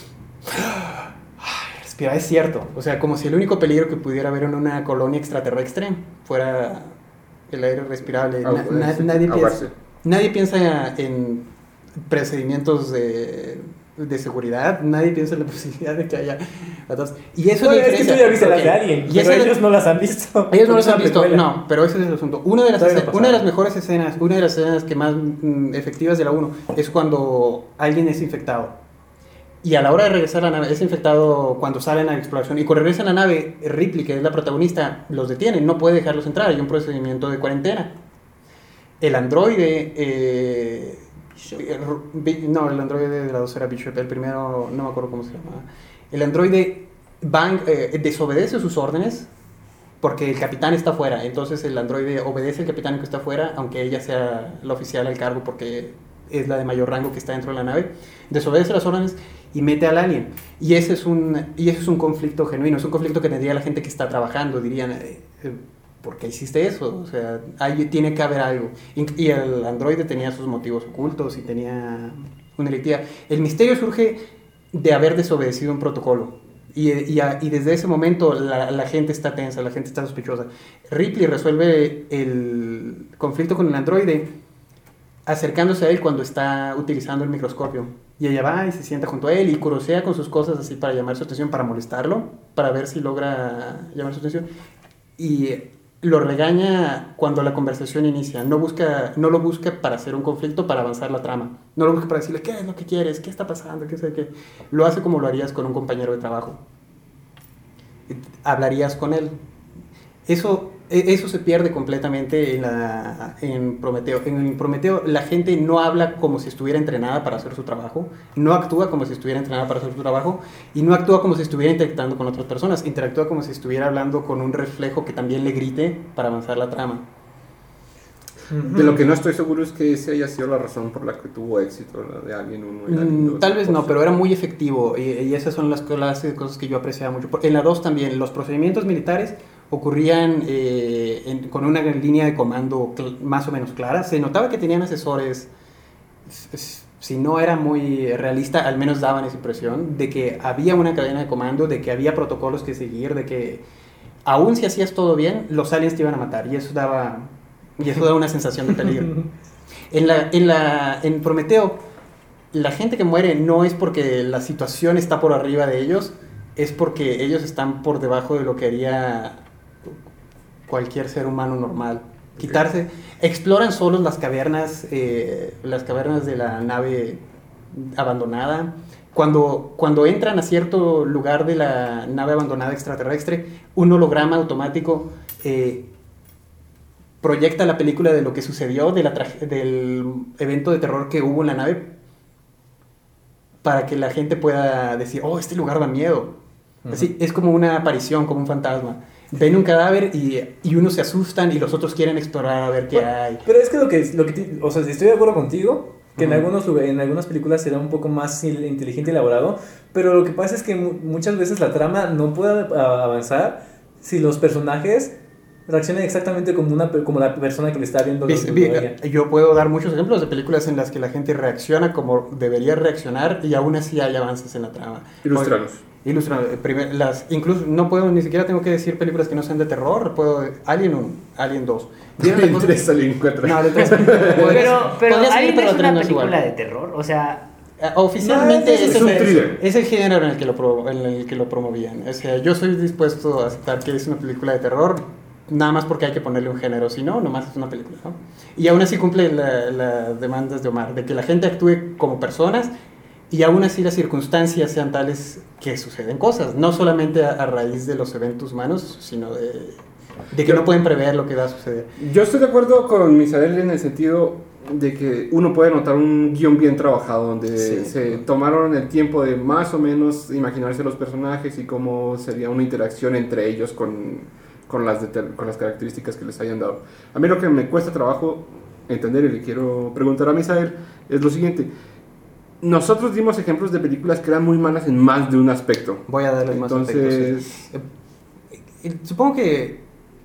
"Ay, respirar es cierto. O sea, como si el único peligro que pudiera haber en una colonia extraterrestre fuera el aire respirable. Na- Ahogarse. na- nadie, Ahogarse. piensa, nadie piensa en procedimientos de, de seguridad, nadie piensa en la posibilidad de que haya atrás. Y eso Bueno, es la es que tú diferencia. ya viste las de Ok, Alien, y pero esa es- ellos no las han visto. ellos no los Es una han visto, precuela. no, pero ese es el asunto. Una de las, Todavía no escen- pasaba. una de las mejores escenas, una de las escenas que más mm, efectivas de la uno es cuando alguien es infectado. Y a la hora de regresar a la nave, es infectado cuando salen a la exploración. Y cuando regresan a la nave, Ripley, que es la protagonista, los detiene, no puede dejarlos entrar, hay un procedimiento de cuarentena. El androide... eh, eh, Bi- no, el androide de la dos era Bishop, el primero no me acuerdo cómo se llama. El androide van, eh, desobedece sus órdenes porque el capitán está fuera. Entonces el androide obedece al capitán que está fuera, aunque ella sea la oficial al cargo porque es la de mayor rango que está dentro de la nave. Desobedece las órdenes y mete al alien. Y ese es un, y ese es un conflicto genuino, es un conflicto que tendría la gente que está trabajando. Dirían, eh, eh, ¿por qué hiciste eso? O sea, hay, tiene que haber algo. Y, y el androide tenía sus motivos ocultos y tenía una directiva. El misterio surge de haber desobedecido un protocolo. Y, y, a- y desde ese momento la, la gente está tensa, la gente está sospechosa. Ripley resuelve el conflicto con el androide acercándose a él cuando está utilizando el microscopio. Y ella va y se sienta junto a él y curosea con sus cosas así para llamar su atención, para molestarlo, para ver si logra llamar su atención. Y lo regaña cuando la conversación inicia. No, busca, no lo busca para hacer un conflicto, para avanzar la trama. No lo busca para decirle, ¿qué es lo que quieres? ¿Qué está pasando? ¿Qué sé qué? Lo hace como lo harías con un compañero de trabajo. Hablarías con él. Eso, eso se pierde completamente en, la, en Prometeo. En Prometeo la gente no habla como si estuviera entrenada para hacer su trabajo, no actúa como si estuviera entrenada para hacer su trabajo y no actúa como si estuviera interactuando con otras personas, interactúa como si estuviera hablando con un reflejo que también le grite para avanzar la trama. De lo que no estoy seguro es que esa haya sido la razón por la que tuvo éxito la de Alien uno y Alien dos. Mm, tal vez no, pero era muy efectivo y, y esas son las clases de cosas que yo apreciaba mucho. En la dos también, los procedimientos militares ocurrían eh, en, con una línea de comando cl- más o menos clara. Se notaba que tenían asesores, si no era muy realista, al menos daban esa impresión de que había una cadena de comando, de que había protocolos que seguir, de que aún si hacías todo bien, los aliens te iban a matar y eso daba... Y eso da una sensación de peligro. En, la, en, la, en Prometeo, la gente que muere no es porque la situación está por arriba de ellos, es porque ellos están por debajo de lo que haría cualquier ser humano normal. Quitarse, exploran solos las cavernas, eh, las cavernas de la nave abandonada. Cuando, cuando entran a cierto lugar de la nave abandonada extraterrestre, un holograma automático... Eh, proyecta la película de lo que sucedió, de la tra- del evento de terror que hubo en la nave, para que la gente pueda decir, oh, este lugar da miedo. Uh-huh. Así, es como una aparición, como un fantasma. Ven un cadáver y, y unos se asustan y los otros quieren explorar a ver qué bueno, hay. Pero es que lo que, lo que te, o sea, estoy de acuerdo contigo, que uh-huh. en, algunos, en algunas películas será un poco más inteligente y elaborado, pero lo que pasa es que mu- muchas veces la trama no puede avanzar si los personajes... reacciona exactamente como, una, como la persona que le está viendo. Bien, bien, yo puedo dar muchos ejemplos de películas en las que la gente reacciona como debería reaccionar y aún así hay avances en la trama. Ilústranos. Ilústranos. Las, incluso no puedo, ni siquiera tengo que decir películas que no sean de terror. Puedo, Alien uno, Alien dos. Alien tres, Alien cuatro. No, de tres. Pero, pero seguir, Alien pero es una no es película igual. de terror, o sea... Oficialmente no, es, es, es, un el, es el género en el que lo, pro, en el que lo promovían. O sea, yo soy dispuesto a aceptar que es una película de terror, nada más porque hay que ponerle un género, si no, nomás es una película, ¿no? Y aún así cumple las la demandas de Omar, de que la gente actúe como personas y aún así las circunstancias sean tales que suceden cosas, no solamente a, a raíz de los eventos humanos, sino de, de que yo, no pueden prever lo que va a suceder. Yo estoy de acuerdo con Misael en el sentido de que uno puede notar un guión bien trabajado, donde sí. se tomaron el tiempo de más o menos imaginarse los personajes y cómo sería una interacción entre ellos con... Con las, de, con las características que les hayan dado. A mí lo que me cuesta trabajo entender y le quiero preguntar a Misael es lo siguiente. Nosotros dimos ejemplos de películas que eran muy malas en más de un aspecto. Voy a darles más Entonces, aspectos. Eh, supongo que...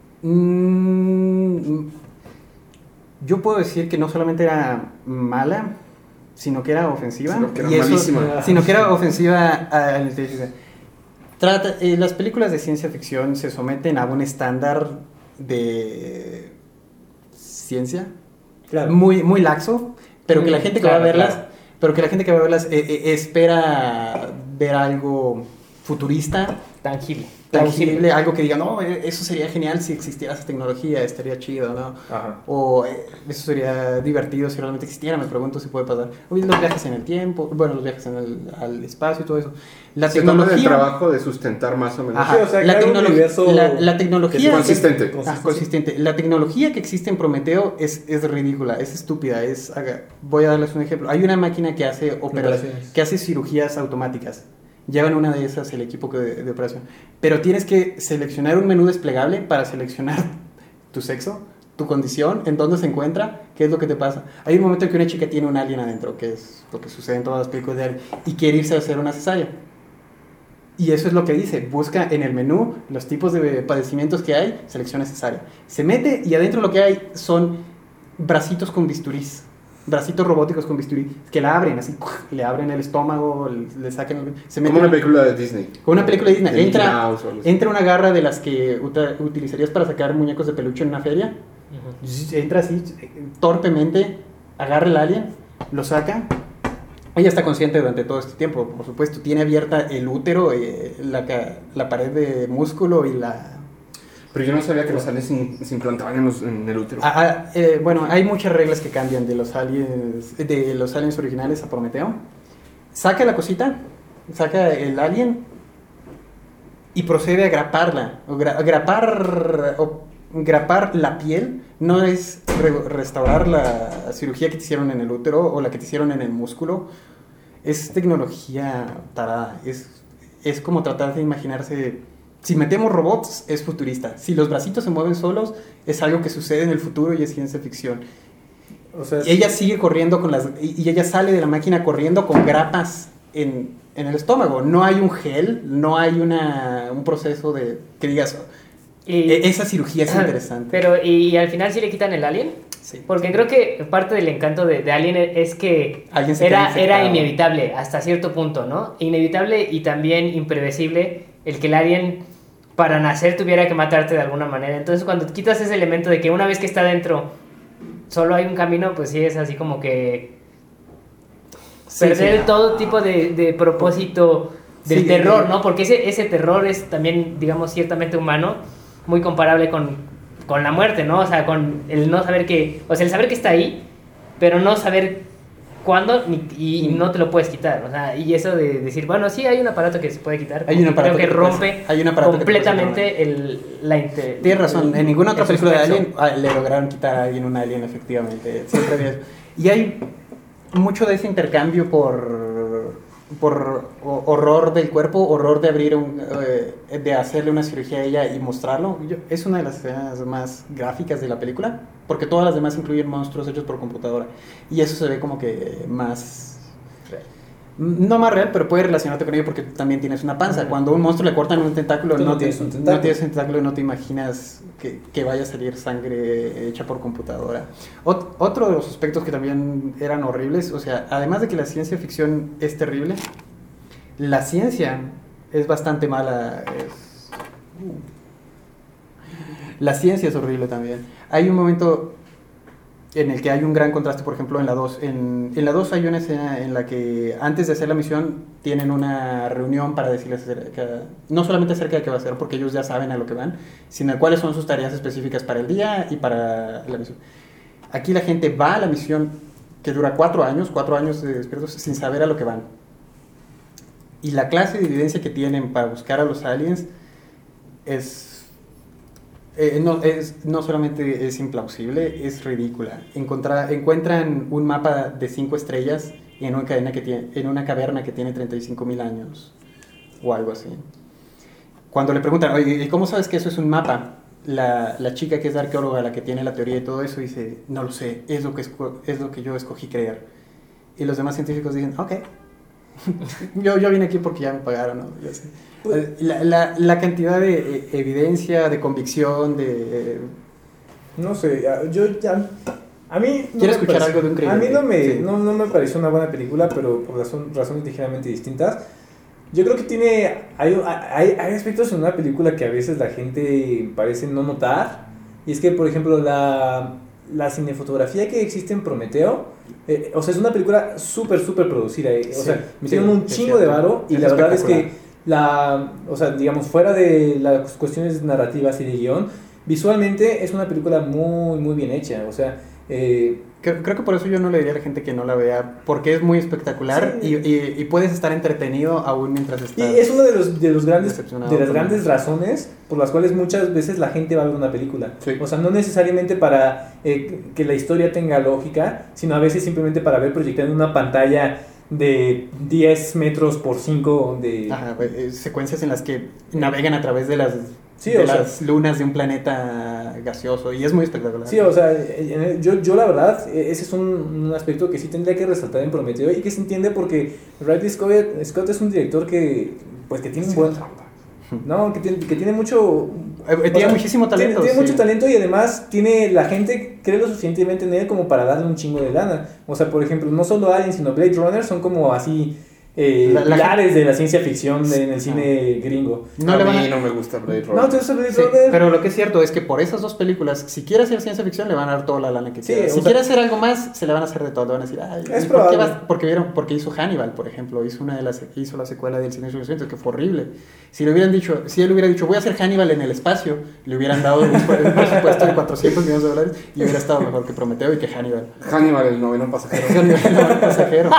Mmm, yo puedo decir que no solamente era mala, sino que era ofensiva. Sino que era y eso, malísima. Sino que era ofensiva a la inteligencia. Trata, eh, las películas de ciencia ficción se someten a un estándar de ciencia claro. muy, muy laxo, pero que la gente que claro, va a verlas, claro. pero que la gente que va a verlas eh, eh, espera ver algo futurista, tangible, tangible, algo que diga, no, eso sería genial si existiera esa tecnología, estaría chido, ¿no? Ajá. O eh, eso sería divertido si realmente existiera, me pregunto si puede pasar. O bien, los viajes en el tiempo, bueno, los viajes en el al espacio y todo eso. La Se toma el trabajo de sustentar más o menos. Ajá, sí, o sea, la, tecnolo- la, la tecnología... Consistente. Es, ah, consistente. La tecnología que existe en Prometeo es, es ridícula, es estúpida. Es, voy a darles un ejemplo. Hay una máquina que hace, operaciones, que hace cirugías automáticas. Llevan una de esas el equipo de, de operación. Pero tienes que seleccionar un menú desplegable para seleccionar tu sexo, tu condición, en dónde se encuentra, qué es lo que te pasa. Hay un momento en que una chica tiene un alien adentro, que es lo que sucede en todas las películas de alien, y quiere irse a hacer una cesárea. Y eso es lo que dice, busca en el menú los tipos de padecimientos que hay, selecciona cesárea. Se mete y adentro lo que hay son bracitos con bisturís. Bracitos robóticos con bisturí que la abren así, le abren el estómago, le, le sacan el, se como una película de Disney. Como una película de Disney. De entra, entra una garra de las que uta, utilizarías para sacar muñecos de peluche en una feria. Uh-huh. Entra así, torpemente, agarra el alien, lo saca. Ella está consciente durante todo este tiempo, por supuesto. Tiene abierta el útero, eh, la, la pared de músculo y la... Pero yo no sabía que los aliens se, se implantaban en, los, en el útero. Ah, ah, eh, bueno, hay muchas reglas que cambian de los aliens, de los aliens originales a Prometeo. Saca la cosita, saca el alien y procede a graparla. O gra, grapar, o grapar la piel no es re, restaurar la cirugía que te hicieron en el útero o la que te hicieron en el músculo. Es tecnología tarada. Es, es como tratar de imaginarse. Si metemos robots, es futurista. Si los bracitos se mueven solos, es algo que sucede en el futuro y es ciencia ficción. O sea, Y ella sigue corriendo con las... Y ella sale de la máquina corriendo con grapas en, en el estómago. No hay un gel, no hay una, un proceso de... Que digas, Y- "E- esa cirugía es interesante". Pero, ¿y al final sí le quitan el alien? Sí. Porque creo que parte del encanto de, de Alien es que Alguien se queda era, era infectado. inevitable hasta cierto punto, ¿no? Inevitable y también impredecible el que el alien para nacer tuviera que matarte de alguna manera. Entonces cuando quitas ese elemento de que una vez que está dentro solo hay un camino, pues sí es así como que Sí, perder sí. todo tipo de, de propósito del Sí, terror, eh, ¿no? Porque ese, ese terror es también, digamos, ciertamente humano, muy comparable con, con la muerte, ¿no? O sea, con el no saber que, o sea, el saber que está ahí, pero no saber cuándo ni, y, y no te lo puedes quitar, o sea, y eso de decir, bueno, sí, hay un aparato que se puede quitar, Hay un creo aparato que que te puedes- rompe hay un aparato que te puedes completamente el, la inte- Tienes razón, en ninguna otra el película de suspenso. Alien ah, le lograron quitar a alguien un alien, efectivamente. Siempre había eso. Y hay mucho de ese intercambio por, por ho- horror del cuerpo, horror de abrir un, eh, de hacerle una cirugía a ella y mostrarlo. Yo- es una de las escenas más gráficas de la película, porque todas las demás incluyen monstruos hechos por computadora. Y eso se ve como que más... No más real, pero puede relacionarte con ello porque tú también tienes una panza. Ajá. Cuando a un monstruo le cortan un tentáculo, Tú no, no te- tienes un tentáculo. no tienes un tentáculo, no te imaginas que, que vaya a salir sangre hecha por computadora. Ot- otro de los aspectos que también eran horribles, o sea, además de que la ciencia ficción es terrible, la ciencia es bastante mala. es- La ciencia es horrible también. Hay un momento en el que hay un gran contraste, por ejemplo, en la dos. En, en la dos hay una escena en la que antes de hacer la misión tienen una reunión para decirles acerca, no solamente acerca de qué va a hacer, porque ellos ya saben a lo que van, sino cuáles son sus tareas específicas para el día y para la misión. Aquí la gente va a la misión que dura cuatro años, cuatro años de despiertos, sin saber a lo que van. Y la clase de evidencia que tienen para buscar a los aliens es... Eh, no, es, no solamente es implausible, es ridícula. Encontra- encuentran un mapa de cinco estrellas en una, cadena que tiene, en una caverna que tiene treinta y cinco mil años o algo así. Cuando le preguntan, oye, ¿y cómo sabes que eso es un mapa? La, la chica que es arqueóloga, la que tiene la teoría y todo eso, dice, no lo sé, es lo que, esco- es lo que yo escogí creer. Y los demás científicos dicen, ok. yo, yo vine aquí porque ya me pagaron, ¿no? Ya sé. La, la, la cantidad de eh, evidencia, de convicción, de... eh, No sé, ya- yo ya... A mí... no Quiero me escuchar pareció- algo de un A mí no me, creyente, sí. no, no me pareció una buena película, pero por razón- razones ligeramente distintas. Yo creo que tiene... Hay, hay, hay aspectos en una película que a veces la gente parece no notar. Y es que, por ejemplo, la, la cinefotografía que existe en Prometeo... eh, o sea, es una película súper, súper producida. eh, o Sí, sea, metieron sí, un es chingo de cierto. varo. Y Es la verdad es que... espectacular. La, o sea, digamos, fuera de las cuestiones narrativas y de guión, visualmente es una película muy, muy bien hecha. O sea, eh, Creo, creo que por eso yo no le diría a la gente que no la vea, porque es muy espectacular Sí. y, y, y puedes estar entretenido aún mientras y estás... es una de los, de los grandes, decepcionado de las con- grandes razones por las cuales muchas veces la gente va a ver una película. Sí. O sea, no necesariamente para eh, que la historia tenga lógica, sino a veces simplemente para ver proyectada en una pantalla de diez metros por cinco de... Ajá, eh, secuencias en las que navegan a través de las, Sí, de o sea- las lunas de un planeta gaseoso y es muy espectacular. Sí, o sea, eh, yo, yo la verdad, eh, ese es un, un aspecto que sí tendría que resaltar en Prometeo y que se entiende porque Ridley Scott, Scott es un director que, pues, que tiene un buen... No, que tiene, que tiene mucho... Eh, eh, tiene muchísimo talento, Tiene, tiene sí. mucho talento y además tiene la gente cree lo suficientemente en él como para darle un chingo de lana. O sea, por ejemplo, no solo Alien, sino Blade Runner son como así... eh, La- la pilares de la ciencia ficción en el cine gringo. No a le mí van a- no me gusta Blade No, Runner. entonces Blade Sí, Runner- pero lo que es cierto es que por esas dos películas, si quiere hacer ciencia ficción, le van a dar toda la lana que Sí, quiera. o Si sea- quiere hacer algo más, se le van a hacer de todo. Le van a decir, ay, Es ¿por probable. qué vas? Porque vieron, porque hizo Hannibal, por ejemplo, hizo una de las, hizo la secuela del Silencio de los Inocentes, que fue horrible. Si le hubieran dicho, si él hubiera dicho, voy a hacer Hannibal en el espacio, le hubieran dado un presupuesto de cuatrocientos millones de dólares y hubiera estado mejor que Prometeo y que Hannibal. Hannibal, el noveno pasajero. Hannibal, el pasajero.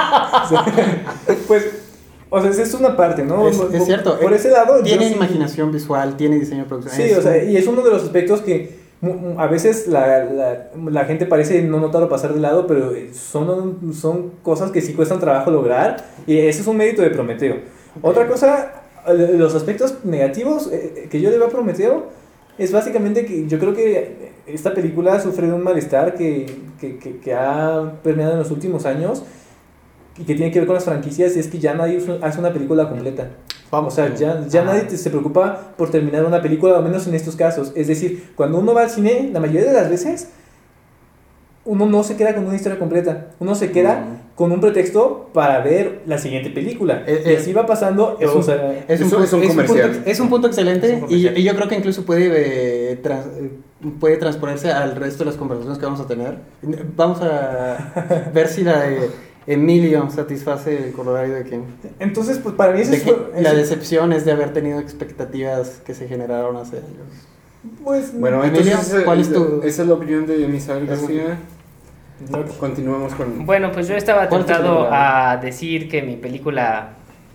Pues, o sea, esa es una parte, ¿no? Es, Por- es cierto. Por eh, ese lado, tiene yo sí- imaginación visual, tiene diseño de producción. Sí, es o sea, un- y es uno de los aspectos que mu- mu- a veces la, la, la gente parece no notarlo pasar de lado, pero son, son cosas que sí cuestan trabajo lograr, y ese es un mérito de Prometeo. Otra cosa, eh, los aspectos negativos eh, que yo le veo a Prometeo es básicamente que yo creo que esta película sufre de un malestar que, que, que, que ha permeado en los últimos años y que tiene que ver con las franquicias, y es que ya nadie usa- hace una película completa. O sea, ya, ya Ah. nadie te- se preocupa por terminar una película, al menos en estos casos. Es decir, cuando uno va al cine, la mayoría de las veces, uno no se queda con una historia completa. Uno se queda Mm. con un pretexto para ver la siguiente película. Eh, y eh, así va pasando. es o un- sea, Es un, Eso pu- es un es un comercial. punto, es un punto excelente Es un y, comercial. y yo creo que incluso puede, eh, trans- eh, puede transponerse al resto de las conversaciones que vamos a tener. Vamos a ver si la de Emilio satisface el corolario de que, entonces, pues para mí eso de es... que la eso- decepción es de haber tenido expectativas que se generaron hace años. pues, Bueno, Emilio, entonces esa- ¿cuál es tu- esa es la opinión de Misael García. no- Continuamos con... Bueno, pues yo estaba ¿Cuál es tu tentado película? a decir que mi película,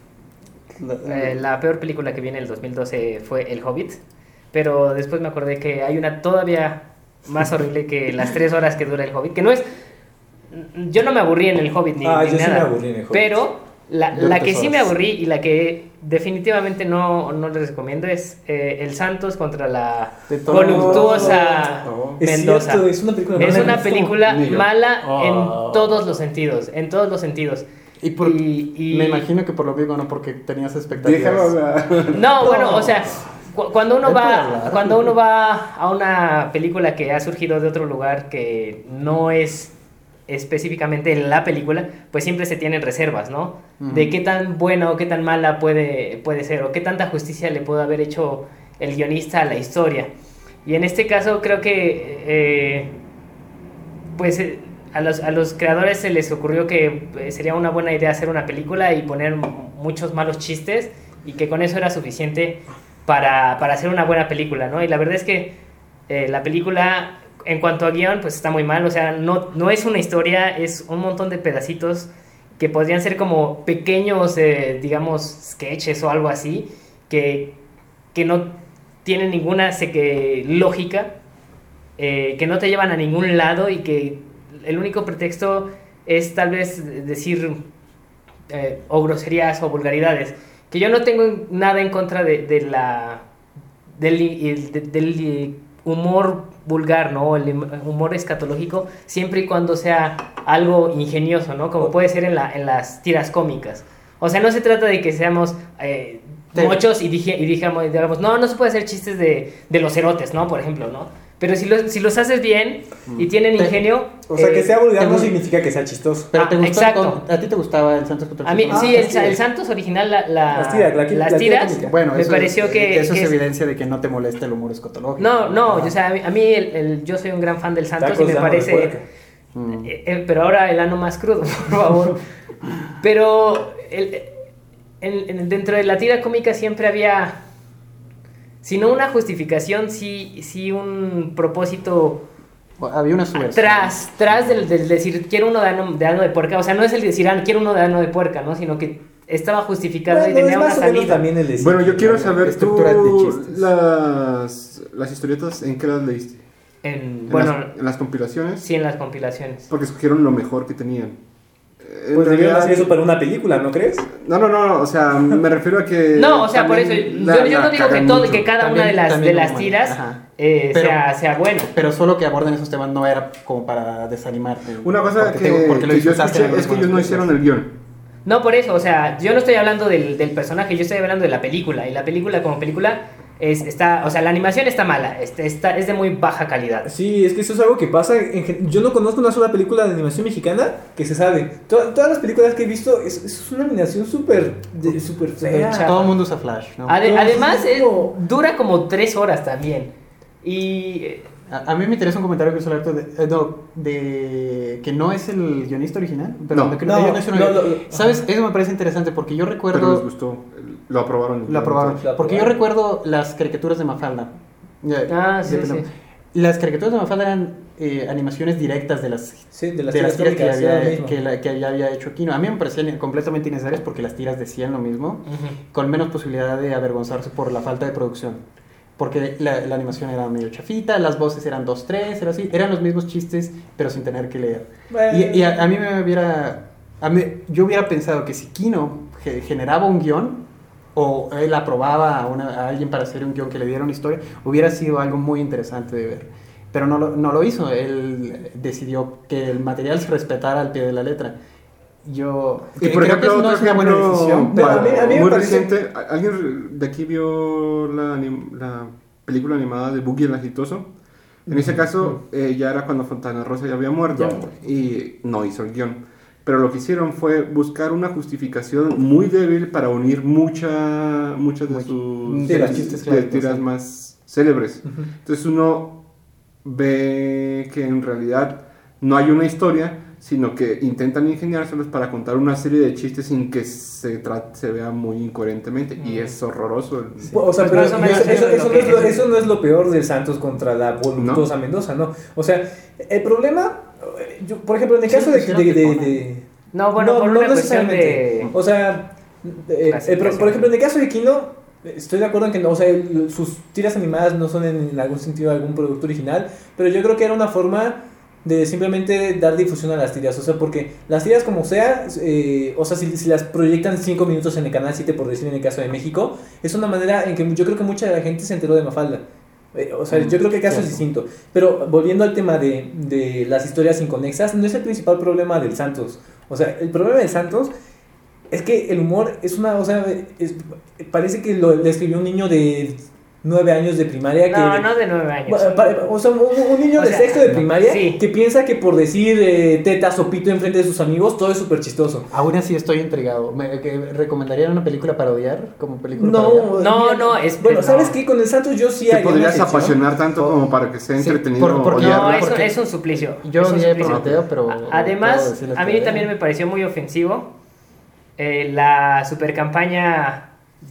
eh, la peor película que viene en el dos mil doce fue El Hobbit, pero después me acordé que hay una todavía más horrible que las tres horas que dura El Hobbit, que no es... Yo no me aburrí en El Hobbit ni, Ah, ni yo sí nada, me aburrí en El Hobbit. pero la, Dura la tres que sí me horas. aburrí y la que definitivamente no, no les recomiendo es eh, El Santos contra la De todo- voluptuosa Oh. es Mendoza. cierto, es una película Es mala. una película Ni yo. mala Oh. en todos los sentidos, en todos los sentidos. Y, por- Y- y- me imagino que por lo mismo no, porque tenías expectativas. Déjalo hablar. No, bueno, o sea, cu- cuando uno Él puede va hablar. cuando uno va a una película que ha surgido de otro lugar que no es específicamente la película, pues siempre se tienen reservas, ¿no? Ujú. De qué tan buena o qué tan mala puede, puede ser, o qué tanta justicia le puede haber hecho el guionista a la historia. Y en este caso creo que eh, pues eh, a los, a los creadores se les ocurrió que eh, sería una buena idea hacer una película y poner m- muchos malos chistes, y que con eso era suficiente para, para hacer una buena película, ¿no? Y la verdad es que eh, la película, en cuanto a guión, pues está muy mal. O sea, no, no es una historia, es un montón de pedacitos que podrían ser como pequeños, eh, digamos, sketches o algo así, que, que no tienen ninguna sé que, lógica, eh, que no te llevan a ningún lado, y que el único pretexto es tal vez decir eh, o groserías o vulgaridades. Que yo no tengo nada en contra de, de la del, el- de- del humor vulgar, ¿no? El humor escatológico, siempre y cuando sea algo ingenioso, ¿no? Como puede ser en, la, en las tiras cómicas. O sea, no se trata de que seamos eh, Sí. mochos y, dije, y digamos, digamos, no, no se puede hacer chistes de, de los erotes, ¿no? Por ejemplo, ¿no? Pero si, los si los haces bien y tienen Te- ingenio... O sea, que eh, sea vulgar te no gu- significa que sea chistoso. Pero Ah, te gustó, exacto. ¿a ti te gustaba el Santos contra el A mí, Santos? sí, Ah, el, sí. el Santos original, la, la- Las tiras, la- las la tira tiras, cómica. Bueno, me eso, pareció que... eso que es es- evidencia de que no te molesta el humor escatológico. No, no, Ah. o sea, a mí, a mí el, el- yo soy un gran fan del Santos Tacos y me de ano de parece... puerca. Mm. eh, eh, pero ahora el ano más crudo, por favor. Pero el- en- en- dentro de la tira cómica siempre había, si no una justificación, sí, sí un propósito Había una subversión. tras, tras del, del decir quiero uno de ano, de ano de puerca. O sea, no es el decir ah, quiero uno de ano de puerca, ¿no? Sino que estaba justificado Bueno, y tenía es una más o menos salida. también el decir. Bueno, yo quiero saber estructuras de tú chistes. las, las historietas, ¿en qué las leíste? En, ¿En, bueno, las, en las compilaciones? sí, en las compilaciones. Porque escogieron lo mejor que tenían. En Pues debieron realidad- hacer eso para una película, ¿no crees? No, no, no, o sea, me refiero a que... No, o sea, por eso, también yo, la- yo la no digo que, cagan todo, mucho. que cada También- una de las, de también las como- tiras ajá. eh, Pero- sea, sea bueno. Pero solo que aborden esos temas no era como para desanimarte. Una cosa Porque que, te- porque lo que yo disfrutaste escuché en es que ellos algunas no hicieron el guión. No, por eso, o sea, yo no estoy hablando del, del personaje, yo estoy hablando de la película. Y la película como película Es, está, o sea, la animación está mala, está, está, es de muy baja calidad. Sí, es que eso es algo que pasa. En gen- yo no conozco una sola película de animación mexicana que se sabe. To- todas las películas que he visto es, es una animación súper de- súper fea. chafa. Todo el mundo usa Flash, ¿no? Ade- No, además, sí, es- como- dura como tres horas también. Y. eh, A, a mí me interesa un comentario que hizo Alberto de, eh, no, de que no es el guionista original. Pero No. de que No, ellos no hicieron- no, no, no. ¿Sabes? Eso me parece interesante porque yo Pero les recuerdo... gustó, lo aprobaron. Lo aprobaron. Lo Porque yo aprobaron. recuerdo las caricaturas de Mafalda. Ya, Ah, sí, ya, sí. Las caricaturas de Mafalda eran eh, animaciones directas de las Sí, de las de las tiras tiras que, cómicas, era lo había, mismo. que, la- que ya había hecho Kino. A mí me parecían completamente innecesarias porque las tiras decían lo mismo, Ujú. con menos posibilidad de avergonzarse por la falta de producción. Porque la, la animación era medio chafita, las voces eran dos tres, era así, eran los mismos chistes, pero sin tener que leer. Bueno. Y, y a, a mí me hubiera, a mí, yo hubiera pensado que si Kino ge- generaba un guión, o él aprobaba a, una- a alguien para hacer un guión que le diera una historia, hubiera sido algo muy interesante de ver. Pero no lo, no lo hizo, él decidió que el material se respetara al pie de la letra. Yo Y cre- por creo ejemplo, que no otro es una buena ejemplo decisión, No, pero a mí- a mí me muy parece- reciente, ¿a- ¿alguien de aquí vio la, anim- la película animada de Boogie el Agitoso? En ese caso, eh, ya era cuando Fontana Rosa ya había muerto Ya. y no hizo el guión. Pero lo que hicieron fue buscar una justificación muy débil para unir mucha, muchas de Much- sus de las de chistes clásicos, tiras sí. más célebres. Ujú. Entonces uno ve que en realidad no hay una historia, sino que intentan ingeniárselos para contar una serie de chistes sin que se, tra- se vea muy incoherentemente. Y es horroroso. el- O sea, Pues pero más o eso, menos eso- eso es eso lo no es que lo, es. eso no es lo peor del Santos contra la voluptuosa Mendoza, ¿no? O sea, el problema, eh, yo, por ejemplo, en el Sí, caso de... pusieron de- de- tetona. de- No, bueno, por una cuestión de. O sea, eh, eh, por, por ejemplo, en el caso de Kino, estoy de acuerdo en que no, o sea, el- sus tiras animadas no son en, en algún sentido algún producto original, pero yo creo que era una forma de simplemente dar difusión a las tiras, o sea, porque las tiras como sea, eh, o sea, si, si las proyectan cinco minutos en el canal siete, por decir en el caso de México, es una manera en que yo creo que mucha de la gente se enteró de Mafalda. Eh, O sea, yo creo que el caso es distinto. Pero volviendo al tema de, de las historias inconexas, no es el principal problema del Santos. O sea, el problema del Santos es que el humor es una, o sea, es- parece que lo, le escribió un niño de nueve años de primaria. Que, No, no de nueve años. Pa- pa- O sea, un, un niño O de sea, sexto de primaria sí. que piensa que por decir eh, tetas o pito enfrente de sus amigos, todo es súper chistoso. aún así estoy intrigado. ¿Me que recomendarían una película para odiar? Como película para odiar? No, No, mira, no, es- Bueno, no. ¿sabes qué? Con el Santos yo sí Te haría una podrías excepción. apasionar tanto como para que sea Sí, entretenido por- porque- odiarlo. No, es, porque es un suplicio. yo es un odié suplicio. Prometeo, pero A- puedo Además, decirles a mí que- también me pareció muy ofensivo eh, la super campaña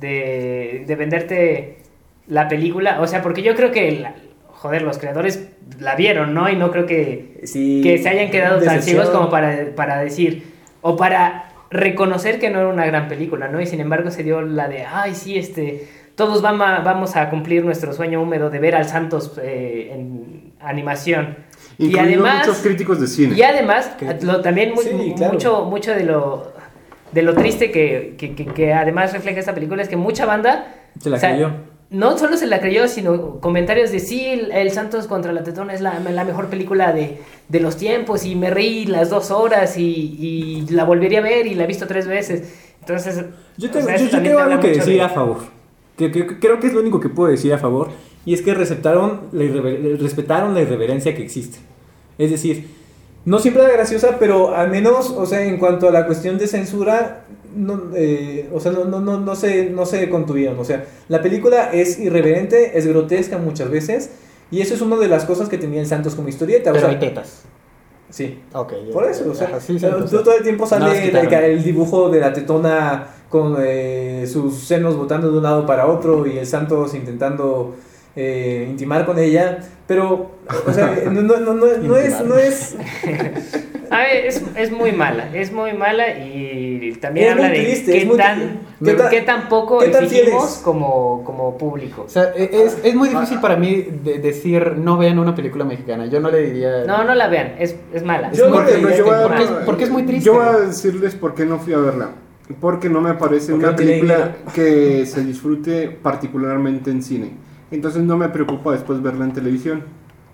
de, de venderte la película. O sea, porque yo creo que, la- joder, los creadores la vieron, ¿no? Y no creo que, Sí, que se hayan quedado tan decepción. ciegos como para, para decir, o para reconocer que no era una gran película, ¿no? Y sin embargo se dio la de, ay, sí, este, todos vamos a, vamos a cumplir nuestro sueño húmedo de ver al Santos eh, en animación. Y Incluido además, muchos críticos de cine. y además, Que- lo, también muy- Sí, claro. mucho, mucho de lo de lo triste que, que, que- que además refleja esta película es que mucha banda Se la o sea, creyó. no solo se la creyó, sino comentarios de sí, el, el Santos contra la Tetona es la, la mejor película de, de los tiempos y me reí las dos horas y, y la volvería a ver y la he visto tres veces. Entonces, Yo, o tengo, sea, yo, eso yo también tengo te habla algo que mucho decir de- a favor. Que, que- que creo que es lo único que puedo decir a favor. Y es que respetaron la, irrever- respetaron la irreverencia que existe. Es decir, no siempre era graciosa, pero al menos, o sea, en cuanto a la cuestión de censura, no, eh, o sea, no, no, no, no, se, no se contuvieron. O sea, la película es irreverente, es grotesca muchas veces. Y eso es una de las cosas que tenía el Santos como historieta. O Pero sea, hay tetas. sí. Ok. ya. Por eso, o sea, Ajá, sí, sí, todo, entonces- todo el tiempo No las sale quitaron. el, el dibujo de la tetona con eh, sus senos botando de un lado para otro y el Santos intentando eh, intimar con ella, pero, o sea, no, no, no, no, no es, no es, A ver, es, es muy mala, es muy mala y también Es habla muy de triste, qué, es muy tan, triste. de ¿Qué tan- qué tan poco qué tan exigimos fieles? como, como público. O sea, e- es, es muy difícil para mí de- decir no vean una película mexicana. Yo no le diría. No, no la vean, es, es mala. Yo es muy no Porque, le- triste. yo voy a- porque es- porque es muy triste. Yo voy a decirles por qué no fui a verla. Porque no me parece Porque una no tiene película dinero. que se disfrute particularmente en cine. Entonces no me preocupa después verla en televisión.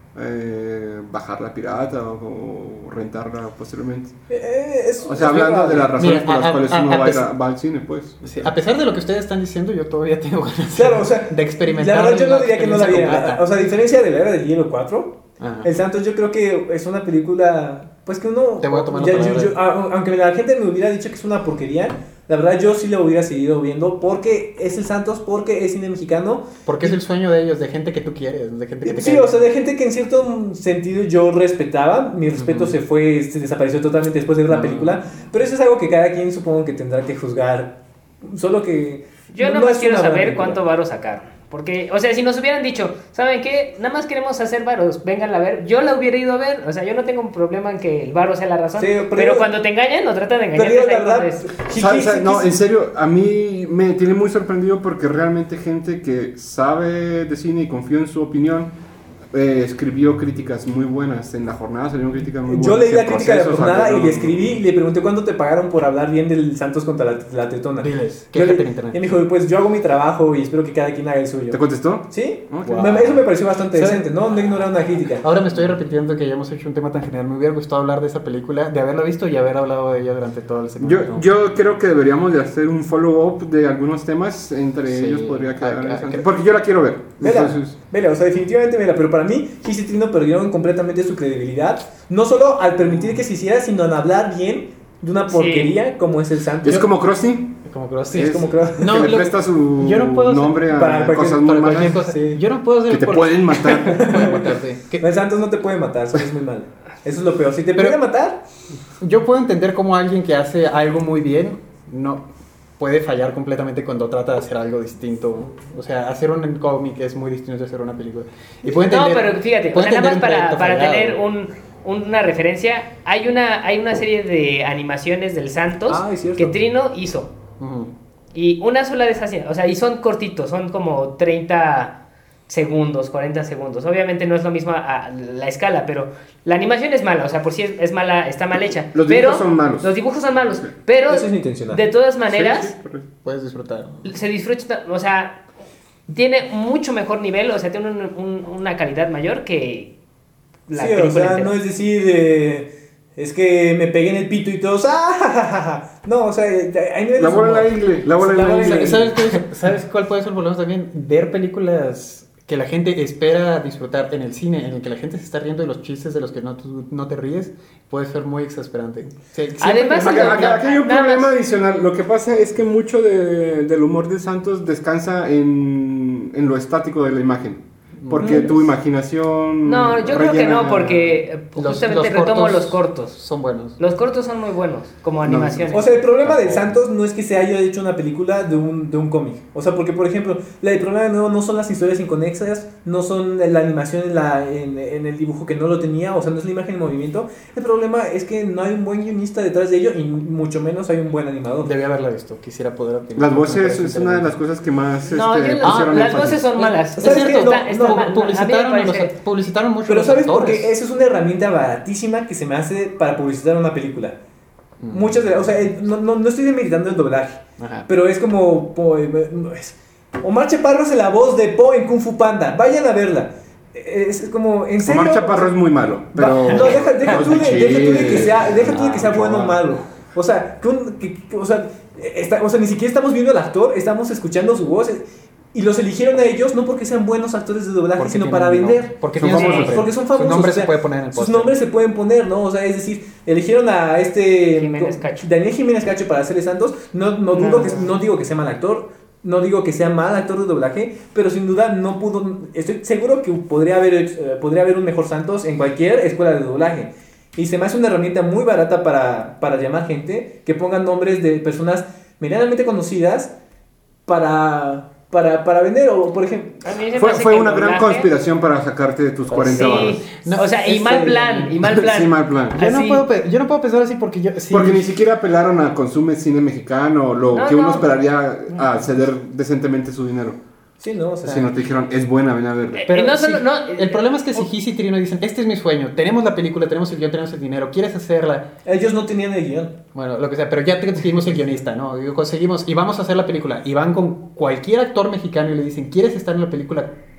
eh, bajarla pirata o, o rentarla posteriormente. Eh, es, O sea, es hablando verdad. de las razones Mira, por las a- cuales a- uno a va, a ir pesar- a- va al cine, pues. Sí, a pesar de lo que ustedes están diciendo, yo todavía tengo ganas Claro, o sea, de experimentar. La verdad, yo no diría que no la vi. experiencia completa. O sea, a diferencia de la Era del Hielo cuatro, Ajá. El Santos yo creo que es una película, pues que uno... Te voy a tomar la ya- yo- palabra. yo- a- aunque la gente me hubiera dicho que es una porquería, la verdad yo sí la hubiera seguido viendo porque es el Santos, porque es cine mexicano. Porque es el sueño de ellos, de gente que tú quieres, de gente que te Sí, cae o sea, bien. de gente que en cierto sentido yo respetaba. Mi respeto Ujú. se fue, se desapareció totalmente después de ver la No. película. Pero eso es algo que cada quien supongo que tendrá que juzgar. Solo que... Yo no- no no más es quiero una buena saber película. cuánto varo sacaron. Porque, o sea, si nos hubieran dicho, ¿saben qué? Nada más queremos hacer varos, vénganla a ver. Yo la hubiera ido a ver. O sea, yo no tengo un problema en que el varo sea la razón. Sí, pero pero yo- cuando te engañan o tratan de Pero engañarte, yo, es la ahí verdad, cuando es- sí, ¿Sabes? sí, sí, No, sí. en serio, a mí me tiene muy sorprendido porque realmente gente que sabe de cine y confío en su opinión eh, escribió críticas muy buenas. En la jornada salieron críticas muy buenas. Yo leí la El crítica de la proceso jornada y sacaron- le escribí y le pregunté cuánto te pagaron por hablar bien del Santos contra la, la tetona. Diles, Yo le- quéjate en internet. Y me dijo, pues yo hago mi trabajo y espero que cada quien haga el suyo. ¿Te contestó? ¿Sí? Ok. Me- Eso me pareció bastante ¿Sabes? decente, ¿no? No ignorar una crítica. Ahora me estoy repitiendo que ya hemos hecho un tema tan general. Me hubiera gustado hablar de esa película, de haberla visto y haber hablado de ella durante todo el segmento. Yo, yo creo que deberíamos de hacer un follow-up de algunos temas. Entre Sí. ellos podría quedar Ah, interesante. ah, Porque yo la quiero ver. Vela, Entonces, vela, o sea, definitivamente vela, pero para mí, Gis y Trino perdieron completamente su credibilidad, no solo al permitir que se hiciera, sino en hablar bien de una Sí. porquería como es el Santos. es como Krusty, Como creo, Sí, es como creo. No, que le lo- presta su yo no puedo hacer- nombre a para cualquier- cosas muy para cualquier malas cosa. Sí. Yo no puedo hacer que te por- pueden matar. pueden matarte. Que- El Santos no te puede matar, eso es muy mal. Eso es lo peor. Si te Pero- puede matar, Yo puedo entender cómo alguien que hace algo muy bien no puede fallar completamente cuando trata de hacer algo distinto. O sea, hacer un cómic es muy distinto de hacer una película. Y puedo No, entender- pero fíjate, o puedo sea, nada más entender un para, proyecto para fallado. tener un, una referencia, hay una, hay una serie de animaciones del Santos Ah, es cierto. que Trino hizo. Ujú. Y una sola de esas, o sea, y son cortitos, son como treinta segundos, cuarenta segundos. Obviamente no es lo mismo a, a la escala, pero la animación es mala, o sea, por si es, es mala, está mal hecha. Los pero dibujos son malos. Los dibujos son malos, pero eso es intencional. de todas maneras Sí, sí, correcto. Puedes disfrutar. se disfruta, o sea, tiene mucho mejor nivel, o sea, tiene un- un- una calidad mayor que la Sí, o película sea, entera. no es decir, eh, es que me pegué en el pito y todos, ¡ah! ja, ja, ja, ja". No, o sea, hay niveles La de bola en humor. la ingle, la bola en La la bola en la ingle. ¿Sabes, qué- ¿Sabes cuál puede ser el problema también? Ver películas que la gente espera disfrutar en el cine, en el que la gente se está riendo de los chistes de los que no, tú no te ríes, puede ser muy exasperante. Sí, siempre Además, que- Acá, acá- acá hay un Nada problema más. adicional. Lo que pasa es que mucho de- del humor de Santos descansa en, en lo estático de la imagen. Porque tu imaginación. No, yo creo que rellena- no, porque eh, los- justamente los retomo cortos los cortos. son buenos. Los cortos son muy buenos, como animaciones. O sea, el problema del Santos no es que se haya hecho una película de un, de un cómic. O sea, porque, por ejemplo, la- el problema de nuevo no son las historias inconexas, no son la animación en, la, en, en el dibujo que no lo tenía, o sea, no es la imagen en movimiento. El problema es que no hay un buen guionista detrás de ello y mucho menos hay un buen animador. Debí haberla visto, quisiera poder opinar. Las Me voces parece es una de las interesante. cosas que más no, este, yo no- pusieron las énfasis. voces son malas. Es ¿Sabes cierto, qué? No, está no, mal. A mí me publicitaron, a los- parece- publicitaron mucho. Pero los ¿sabes por actores. qué? Esa es una herramienta baratísima que se me hace para publicitar una película. Mm. Muchas de, o sea, eh, no, no, no estoy demeritando el doblaje, Ajá. pero es como po- eh, no es- Omar Chaparro es la voz de Po en Kung Fu Panda, vayan a verla. Es, es como, en serio. Omar Chaparro es muy malo. Pero. Va- no, deja, deja tú de, deja tú de que sea, deja tú de que sea Ah, bueno o chaval. malo. O sea, que un- que- que- o sea, está- o sea, ni siquiera estamos viendo al actor, estamos escuchando su voz. eh, Y los eligieron a ellos no porque sean buenos actores de doblaje, Porque sino tienen para un nombre. vender. Porque Son tienen famosos. nombre. Porque son famosos. Su nombre o sea, se puede poner en el Sus póster. nombres se pueden poner, ¿no? O sea, es decir, eligieron a este Jiménez Cacho. Daniel Jiménez Cacho para hacerle Santos. No, no, dudo No. que, no digo que sea mal actor, no digo que sea mal actor de doblaje, pero sin duda no pudo. Estoy seguro que podría haber, eh, podría haber un mejor Santos en cualquier escuela de doblaje. Y se me hace una herramienta muy barata para, para llamar gente que pongan nombres de personas medianamente conocidas para, para, para vender. O, por ejemplo, A mí se me Fue, hace fue que una el gran doblaje- conspiración para sacarte de tus cuarenta barras. Sí, No, o sea, y este- mal plan, y mal plan. Sí, mal plan. Yo no, Así. puedo, pe- yo no puedo pensar así porque yo... sí. Porque ni siquiera apelaron a consume cine mexicano, lo No, que uno no. esperaría a ceder decentemente su dinero. sí, ¿no? O sea, Si no te dijeron, es buena, ven a verla. Eh, Pero y no sí, solo- no, el problema es que si Gis y Trino dicen, este es mi sueño, tenemos la película, tenemos el guión, tenemos el dinero, ¿quieres hacerla? ellos no tenían el guión. Bueno, lo que sea, pero ya te conseguimos el guionista, ¿no? Y conseguimos, y vamos a hacer la película. Y van con cualquier actor mexicano y le dicen, ¿quieres estar en la película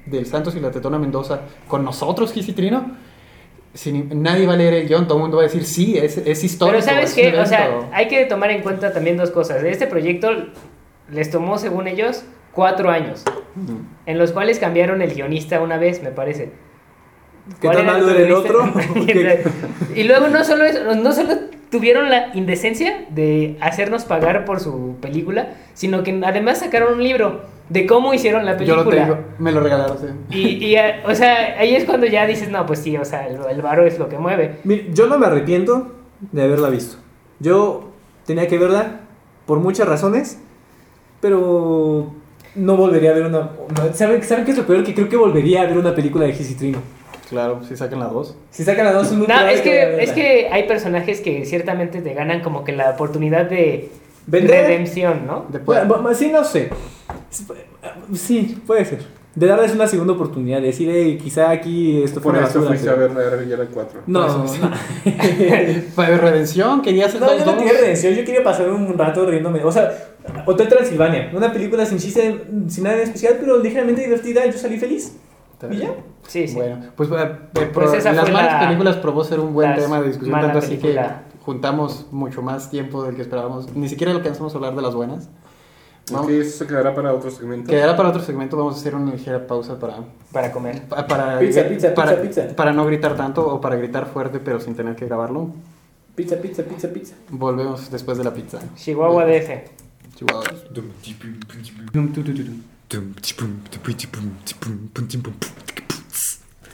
del Santos y la Tetona Mendoza con nosotros, Gisitrino, sin, nadie va a leer el guión, todo el mundo va a decir, sí, es, es histórico. Pero ¿sabes es qué? un O sea, evento. hay que tomar en cuenta también dos cosas. Este proyecto les tomó, según ellos, cuatro años, Ujú. en los cuales cambiaron el guionista una vez, me parece. ¿Qué ¿Cuál tan era malo era el guionista? otro? ¿Qué? Y luego no solo eso, no solo tuvieron la indecencia de hacernos pagar por su película, sino que además sacaron un libro de cómo hicieron la Yo película. lo tengo, me lo regalaron, sí. Y, y, eh, o sea, ahí es cuando ya dices, no, pues sí, o sea, el, el varo es lo que mueve. Mire, yo no me arrepiento de haberla visto. Yo tenía que verla por muchas razones, pero no volvería a ver una... no, ¿Saben, ¿Saben qué es lo peor? Que creo que volvería a ver una película de Gisitrino. Claro, si sacan la dos. Si sacan las dos es muy No, probable es vaya a que, verla. es que hay personajes que ciertamente te ganan como que la oportunidad de ¿Vender? redención, ¿no? Después, Bueno, bueno, sí, no sé. Sí, puede ser. De darles una segunda oportunidad, de decir, hey, quizá aquí esto fue Por una eso basura, fuiste a pero- ver la Guerra cuatro. No, Por no, eso, no. fue de redención, quería hacer No, dos, yo no dos. quería redención, yo quería pasar un rato riéndome. O sea, Hotel Transilvania, una película sin chiste, sin nada en especial, pero ligeramente divertida, y yo salí feliz. ¿Y ya? Sí, sí. Bueno, pues, eh, eh, Pues pro- esa las fue malas la- películas probó ser un buen las tema de discusión, mala tanto así que película. juntamos mucho más tiempo del que esperábamos. Ni siquiera alcanzamos a hablar de las buenas. Vamos, Ok, eso se quedará para otro segmento. quedará para otro segmento, vamos a hacer una ligera pausa para, Para comer. pa- para, Pizza, pizza, para, pizza, pizza. para no gritar tanto o para gritar fuerte pero sin tener que grabarlo. Pizza, pizza, pizza, pizza. Volvemos después de la pizza. Chihuahua D F. Chihuahua. Dum, ti, pum, pum, ti, pum. Dum, ti, pum, ti, pum, ti, pum, ti, pum, ti, pum, ti, pum.